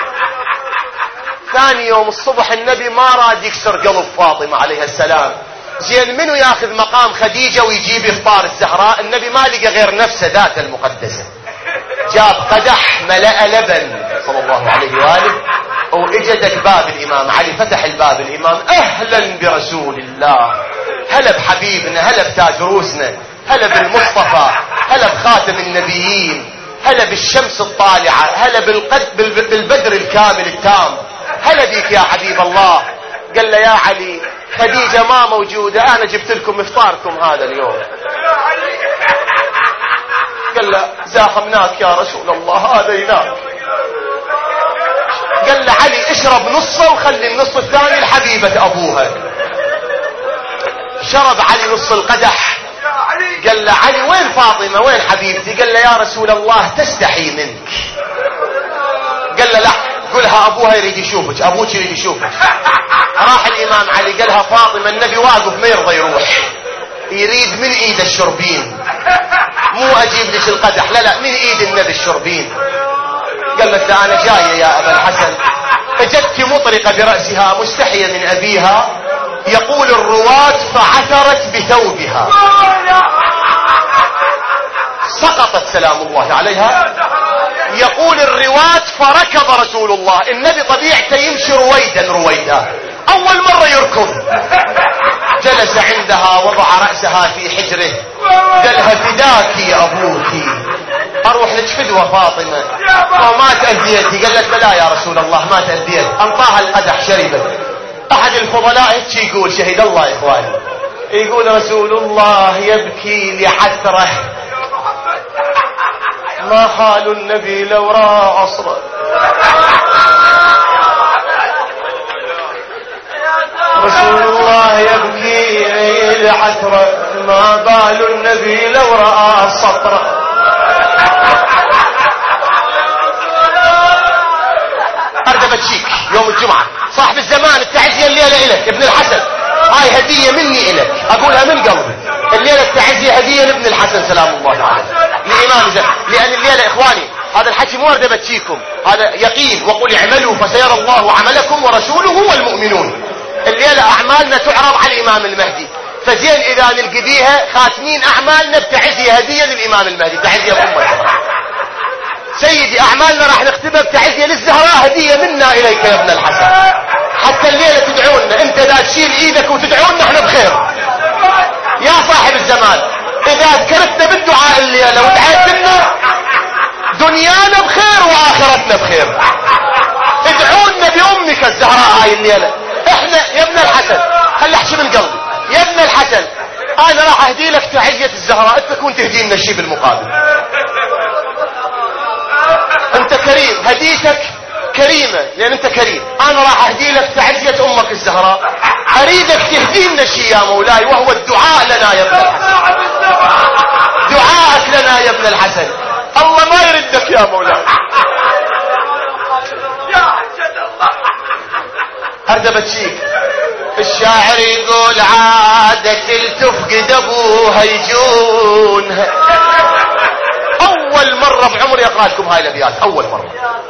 ثاني يوم الصبح النبي ما راد يكسر قلب فاطمة عليها السلام، زين منو ياخذ مقام خديجة ويجيب افطار الزهراء؟ النبي ما لقى غير نفسه ذاته المقدسة. جاب قدح ملأ لبن صلى الله عليه وآله، واجدك باب الامام علي، فتح الباب الامام، اهلا برسول الله، هلا بحبيبنا، هلا بتاج روسنا، هلا بالمصطفى، هلا بخاتم النبيين، هلا بالشمس الطالعة، هلا بالبدر الكامل التام، هلا بيك يا حبيب الله. قال له يا علي خديجة ما موجودة، انا جبت لكم افطاركم هذا اليوم. قال له زاحمناك يا رسول الله، هذا ينام. قال له علي اشرب نصه وخلي النص الثاني لحبيبة ابوها. شرب علي نص القدح. قال له علي وين فاطمة وين حبيبتي؟ قال له يا رسول الله تستحي منك. قال له لا قلها ابوها يريد يشوفك، ابوك يريد يشوفك. راح الامام علي قالها فاطمة النبي واقف ما يرضى يروح، يريد من ايد الشربين، مو اجيب لك القدح، لا لا من ايد النبي الشربين. قالت له انا جاية يا ابا الحسن. فجت مطرقة برأسها مستحية من ابيها. يقول الرواة فعثرت بثوبها، سقطت سلام الله عليها. يقول الرواة فركض رسول الله، النبي طبيعته يمشي رويدا رويدا، اول مرة يركض. جلس عندها وضع رأسها في حجره، قالها فداك يا ابوك، اروح لك فدوة فاطمة وما تأذيتي. قالت بلا يا رسول الله ما تأذيت. انطاها القدح شربت. احد الفضلاء يقول شهد الله يا اخواني، يقول رسول الله يبكي لحسرة ما حال النبي لو رأى عصره. رسول الله يبكي لحسرة ما بال النبي لو رأى سطره. أردبت شيك يوم الجمعة، صاحب الزمان التعزية الليلة إلك ابن الحسن، هاي هدية مني إلك أقولها من قلبي. الليلة التعزية هدية لابن الحسن سلام الله عليه لإمام زمان. لأن الليلة إخواني هذا الحكي مو أردبت شيكم، هذا يقين. وقل اعملوا فسيرى الله عملكم ورسوله والمؤمنون. الليلة أعمالنا تعرض على الإمام المهدي، فزين إذا نلقي بيها خاتمين أعمالنا بتعزية هدية للإمام المهدي، تعزية أمة سيدي. أعمالنا راح نختمها بتعزية للزهراء، هدية منا إليك يا ابن الحسن. حتى الليلة تدعونا، انت لا تشيل ايدك وتدعونا احنا بخير يا صاحب الزمان. اذا ذكرتنا بالدعاء الليلة ودعيت لنا دنيانا بخير واخرتنا بخير. ادعونا بامك الزهراء هاي الليلة. احنا يا ابن الحسن خلي احكي من قلبي يا ابن الحسن، انا راح اهدي لك تعزية الزهراء، انت تكون تهدي لنا الشيء بالمقابل. انت كريم، هديتك كريمة لان انت كريم. انا راح اهدي لك تعزية امك الزهراء، اريدك تهدي لنا شيء يا مولاي، وهو الدعاء لنا يا ابن الحسن. دعاءك لنا يا ابن الحسن، الله ما يردك يا مولاي. هردبت شيك. الشاعر يقول عادة تفقد ابوها يجونها. اول مرة بعمري اقرأ لكم هاي الابيات، اول مرة.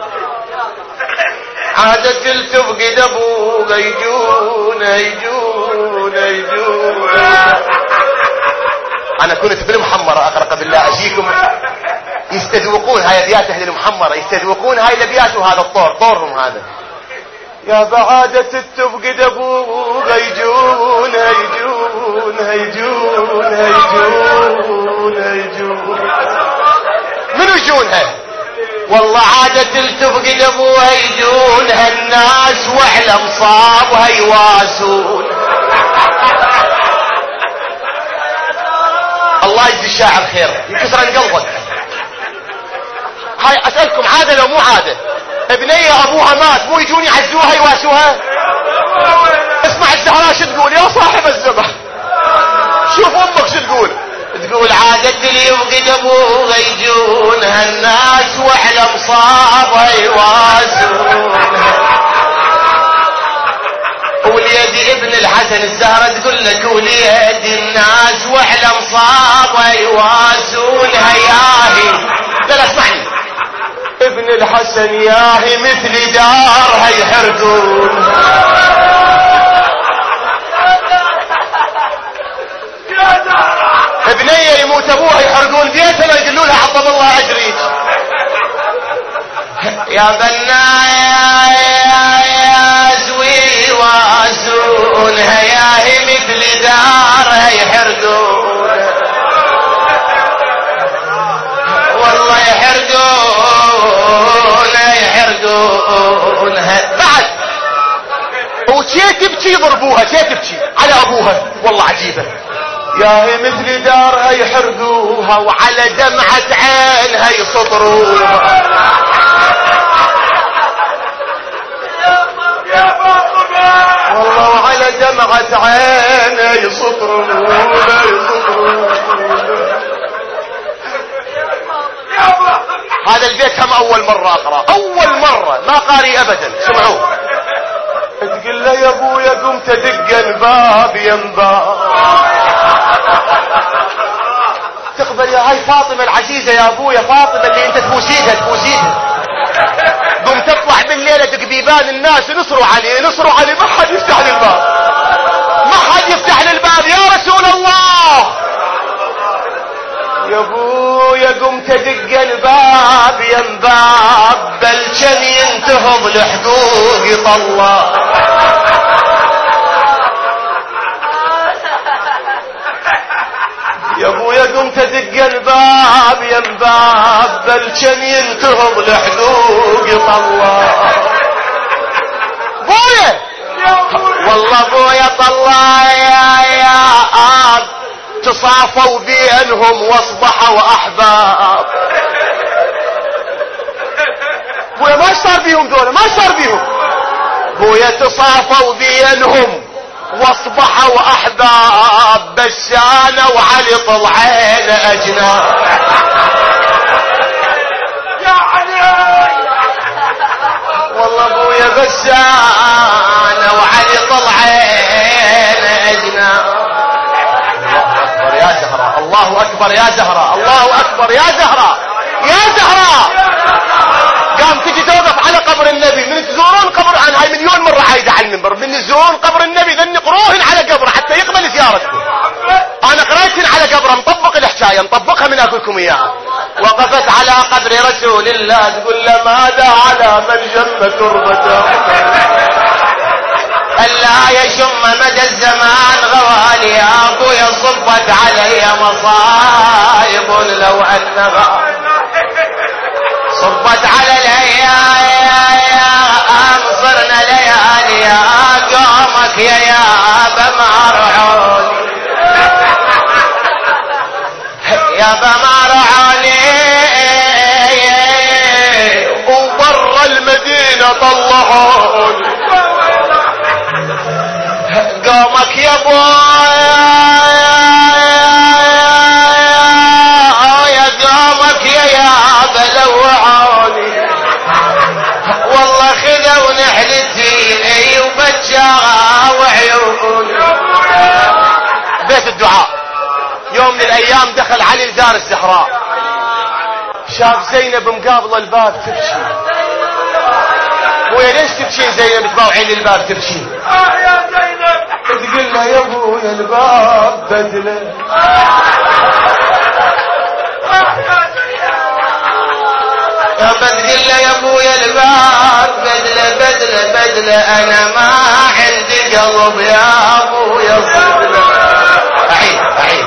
عادة تفقد ابوها يجونها يجونها يجونها. انا كنت بالمحمرة اقرأ بالله اجيكم يستذوقون هاي الابيات. اهل المحمرة يستذوقون هاي الابيات، وهذا الطور طورهم هذا. يا بعادة تفقد ابوها يجونها يجونها يجونها يجونها يجونها. منو يجونها؟ والله عادة تفقد ابوها يجونها الناس، وعلى مصابها يواسون. الله يجزي الشاعر خير، يكسر عن قلبك. هاي اسألكم عادة لو مو عادة؟ ابنية ابوها مات مو يجون يعزوها يواسوها؟ اسمع الزهراء شو تقول يا صاحب الزمان، شوف امك شو تقول. تقول عادة اللي يفقد ابوها يجونها الناس، وعلى مصابها يواسونها. وليد ابن الحسن الزهرة تقول لك وليد الناس، وعلى مصابها يواسونها. ياهي لا لا اسمعني، ابن الحسن ياهي مثل دارها يحرقون. بنية يموت ابوها يحرقون بيتها ما يقولوا لها عظم الله اجريك. يا بنايا يا زوي واسونها يا هي مثل دارها يحرقونها والله يحرقونها بعد. وشي تبكي يضربوها شي تبكي على ابوها والله عجيبة. يا هي مثل دارها يحرقوها وعلى دمعة عينها يسطروها. والله وعلى دمعة عينها يسطروها. هذا البيت هم اول مرة اقرأ، اول مرة ما قاري ابدا. سمعوه. تقول له يا ابويا قمت ادق الباب ينباب. تقبل يا هاي فاطمة العزيزة يا ابويا، فاطمة اللي انت تبوسيدها. قمت تطلع بالليلة دق بيبان الناس نصروا علي ما حد يفتح لي الباب، ما حد يفتح لي الباب يا رسول الله. يا ابويا قمت ادق الباب ينباب بل كان ينتهض لحقوق يطلع. يا ابويا قمت ادق الباب ينباب بل كان ينتهض لحقوق يطلع. ابويا والله ابويا طلع يا اب تصافوا بينهم واصبحوا احباب. بويا ما صار بيهم دول، ما صار بيهم. بويا تصافوا بينهم واصبحوا احباب. بسانة وعلي طلعين اجناب. يا علي والله بويا بسانة وعلي طلعين اجناب. الله اكبر يا زهراء، الله اكبر يا زهراء، يا زهراء. قام تجي توقف على قبر النبي. من تزورون قبر، عن هاي مليون مرة عايدة على المنبر، من تزورون قبر النبي ذنقروهن على قبره حتى يقبل زيارتكم. انا قريتهن على قبره، مطبق الحكاية مطبقها من اقولكم اياها. وقفت على قبر رسول الله تقول له ماذا على من جم تربته ألا يشم مدى الزمان غوالي. يا ابويا صبت علي مصايب لو انها صبت على الايام صرنا ليالي. يا قومك يا بمرعوني يا بمرعوني وبر المدينة طلعوني. قومك يا يا قومك يا بلوعوني. والله خذوا نحلتي وبجاها وعيوني. بيت الدعاء. يوم من الايام دخل علي لدار الزهراء، شاف زينب مقابله الباب تبكي. ويا ليش تبكين زينب تباوعين الباب تبكين؟ يا زينب تقول له يا ابويا الباب بدله. يا بتقول له يا ابويا الباب بدله انا ما عندي قلب يا ابويا صدله. اعيد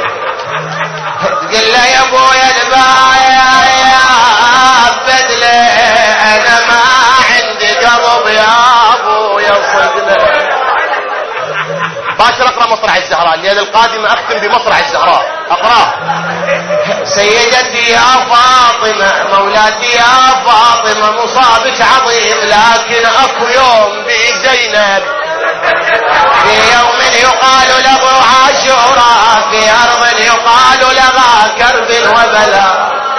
تقول له يا ابويا الباب بدله انا ما عندي قلب يا ابويا صدله. باشر اقرا مصرع الزهراء الليله القادمه، اختم بمصرع الزهراء اقراه. سيدتي يا فاطمه مولاتي يا فاطمه مصابك عظيم لكن اكو يوم بزينب في يوم يقال له عاشوراء في ارض يقال لها كرب وبلاء.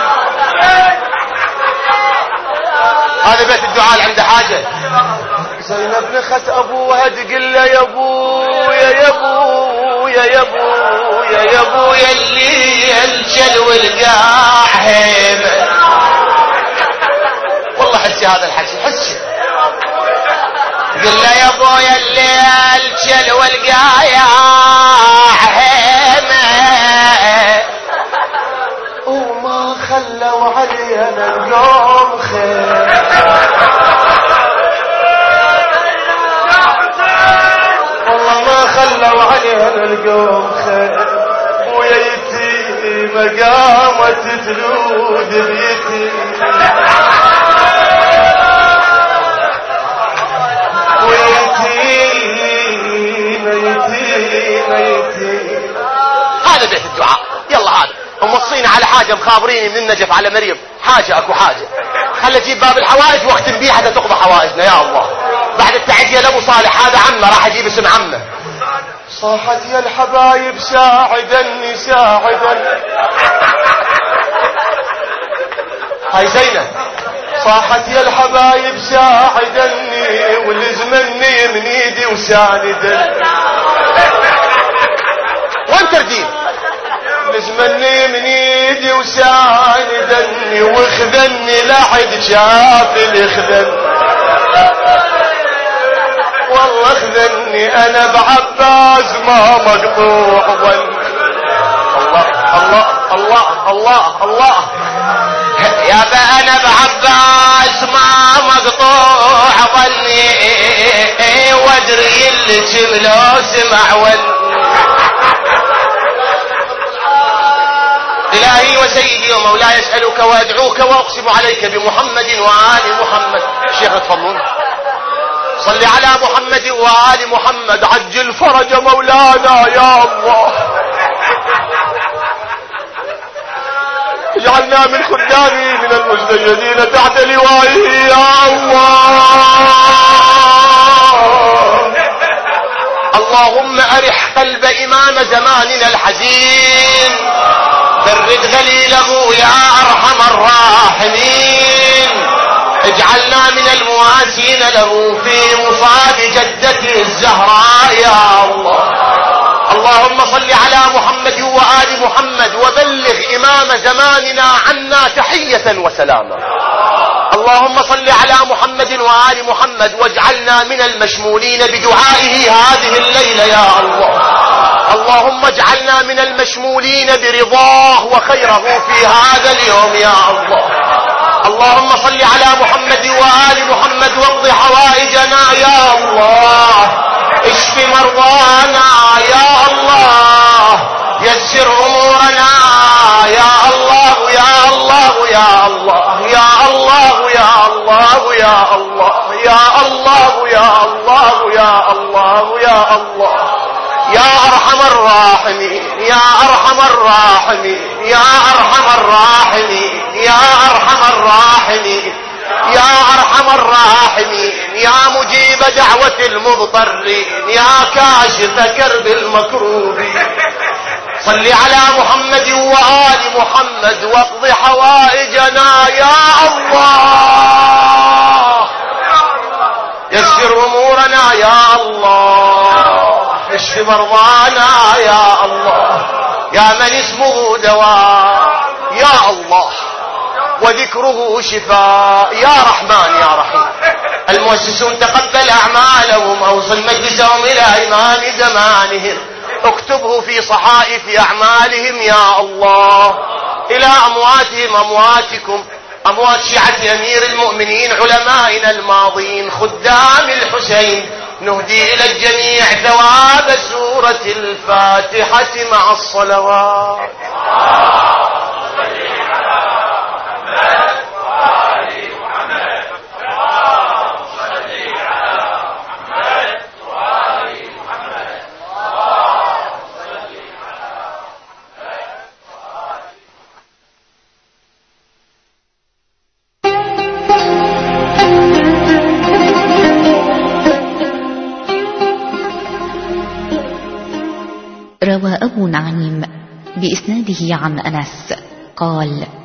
هذا بيت الدعاء اللي عنده حاجه. زينب نخت ابوها تقول له يا ابويا اللي الجل والقاع هيبه. والله حسي هذا الحكي حسي. قل له يا ابويا اللي الجل والقاع هيبه علينا القوم خير. والله ما خلوا علينا القوم خير. ويا يتيمة قامت تلود اليتيم، هذا بيت الدعاء. يلا هذا ومصينا على حاجة مخابريني من النجف على مريم، حاجة اكو حاجة، خل اجيب باب الحوائج واختم بيه حتى تقضى حوائجنا يا الله. بعد التعدية لابو صالح هذا عمه، راح اجيب اسم عمه. صاحت يا الحبايب ساعدني ساعدني، هاي زينب. صاحت يا الحبايب ساعدني ولزمني من ايدي وساندني. وين تردين؟ لزمني من ايدي وساندني واخذني لحد شافي اخذني. والله اخذني انا بعباس ما مقطوع ظن. الله الله الله الله الله. يابا انا بعباس ما مقطوع ظني، وادري اللي شملو سمع ون. إلهي وسيدي ومولاي أسألك وأدعوك وأقسم عليك بمحمد وآل محمد. شيخ تفضلون. صل على محمد وآل محمد، عجل فرج مولانا يا الله. اجعلنا من خدامه من المزدجدين تحت لوائه يا الله. اللهم أرح قلب إمام زماننا الحزين، برد غليله يا أرحم الراحمين. اجعلنا من المواسين له في مصاب جدته الزهراء يا الله. اللهم صل على محمد وآل محمد وبلغ إمام زماننا عنا تحية وسلاما. اللهم صل على محمد وآل محمد واجعلنا من المشمولين بدعائه هذه الليلة يا الله. اللهم اجعلنا من المشمولين برضاه وخيره في هذا اليوم يا الله. اللهم صل على محمد وآل محمد واقض حوائجنا يا الله. اشف مرضانا يا الله. يسر امورنا يا الله يا الله يا الله يا الله يا الله يا الله يا الله يا الله يا الله يا الله يا أرحم الراحمين يا أرحم الراحمين يا أرحم الراحمين يا أرحم الراحمين يا أرحم الراحمين يا مجيب دعوة المضطرين يا كاشف كرب المكروبين. صل على محمد وآل محمد واقض حوائجنا يا الله. يسر أمورنا يا الله. اشف مرضانا يا الله. يا من اسمه دواء يا الله وذكره شفاء يا رحمن يا رحيم. المؤسسون تقبل أعمالهم، أوصل مجلسهم إلى إمام زمانهم، اكتبه في صحائف أعمالهم يا الله. إلى أمواتهم أمواتكم، أموات شيعة أمير المؤمنين علمائنا الماضين خدام الحسين، نهدي إلى الجميع ثواب سورة الفاتحة مع الصلوات. روى أبو نعيم بإسناده عن أنس قال: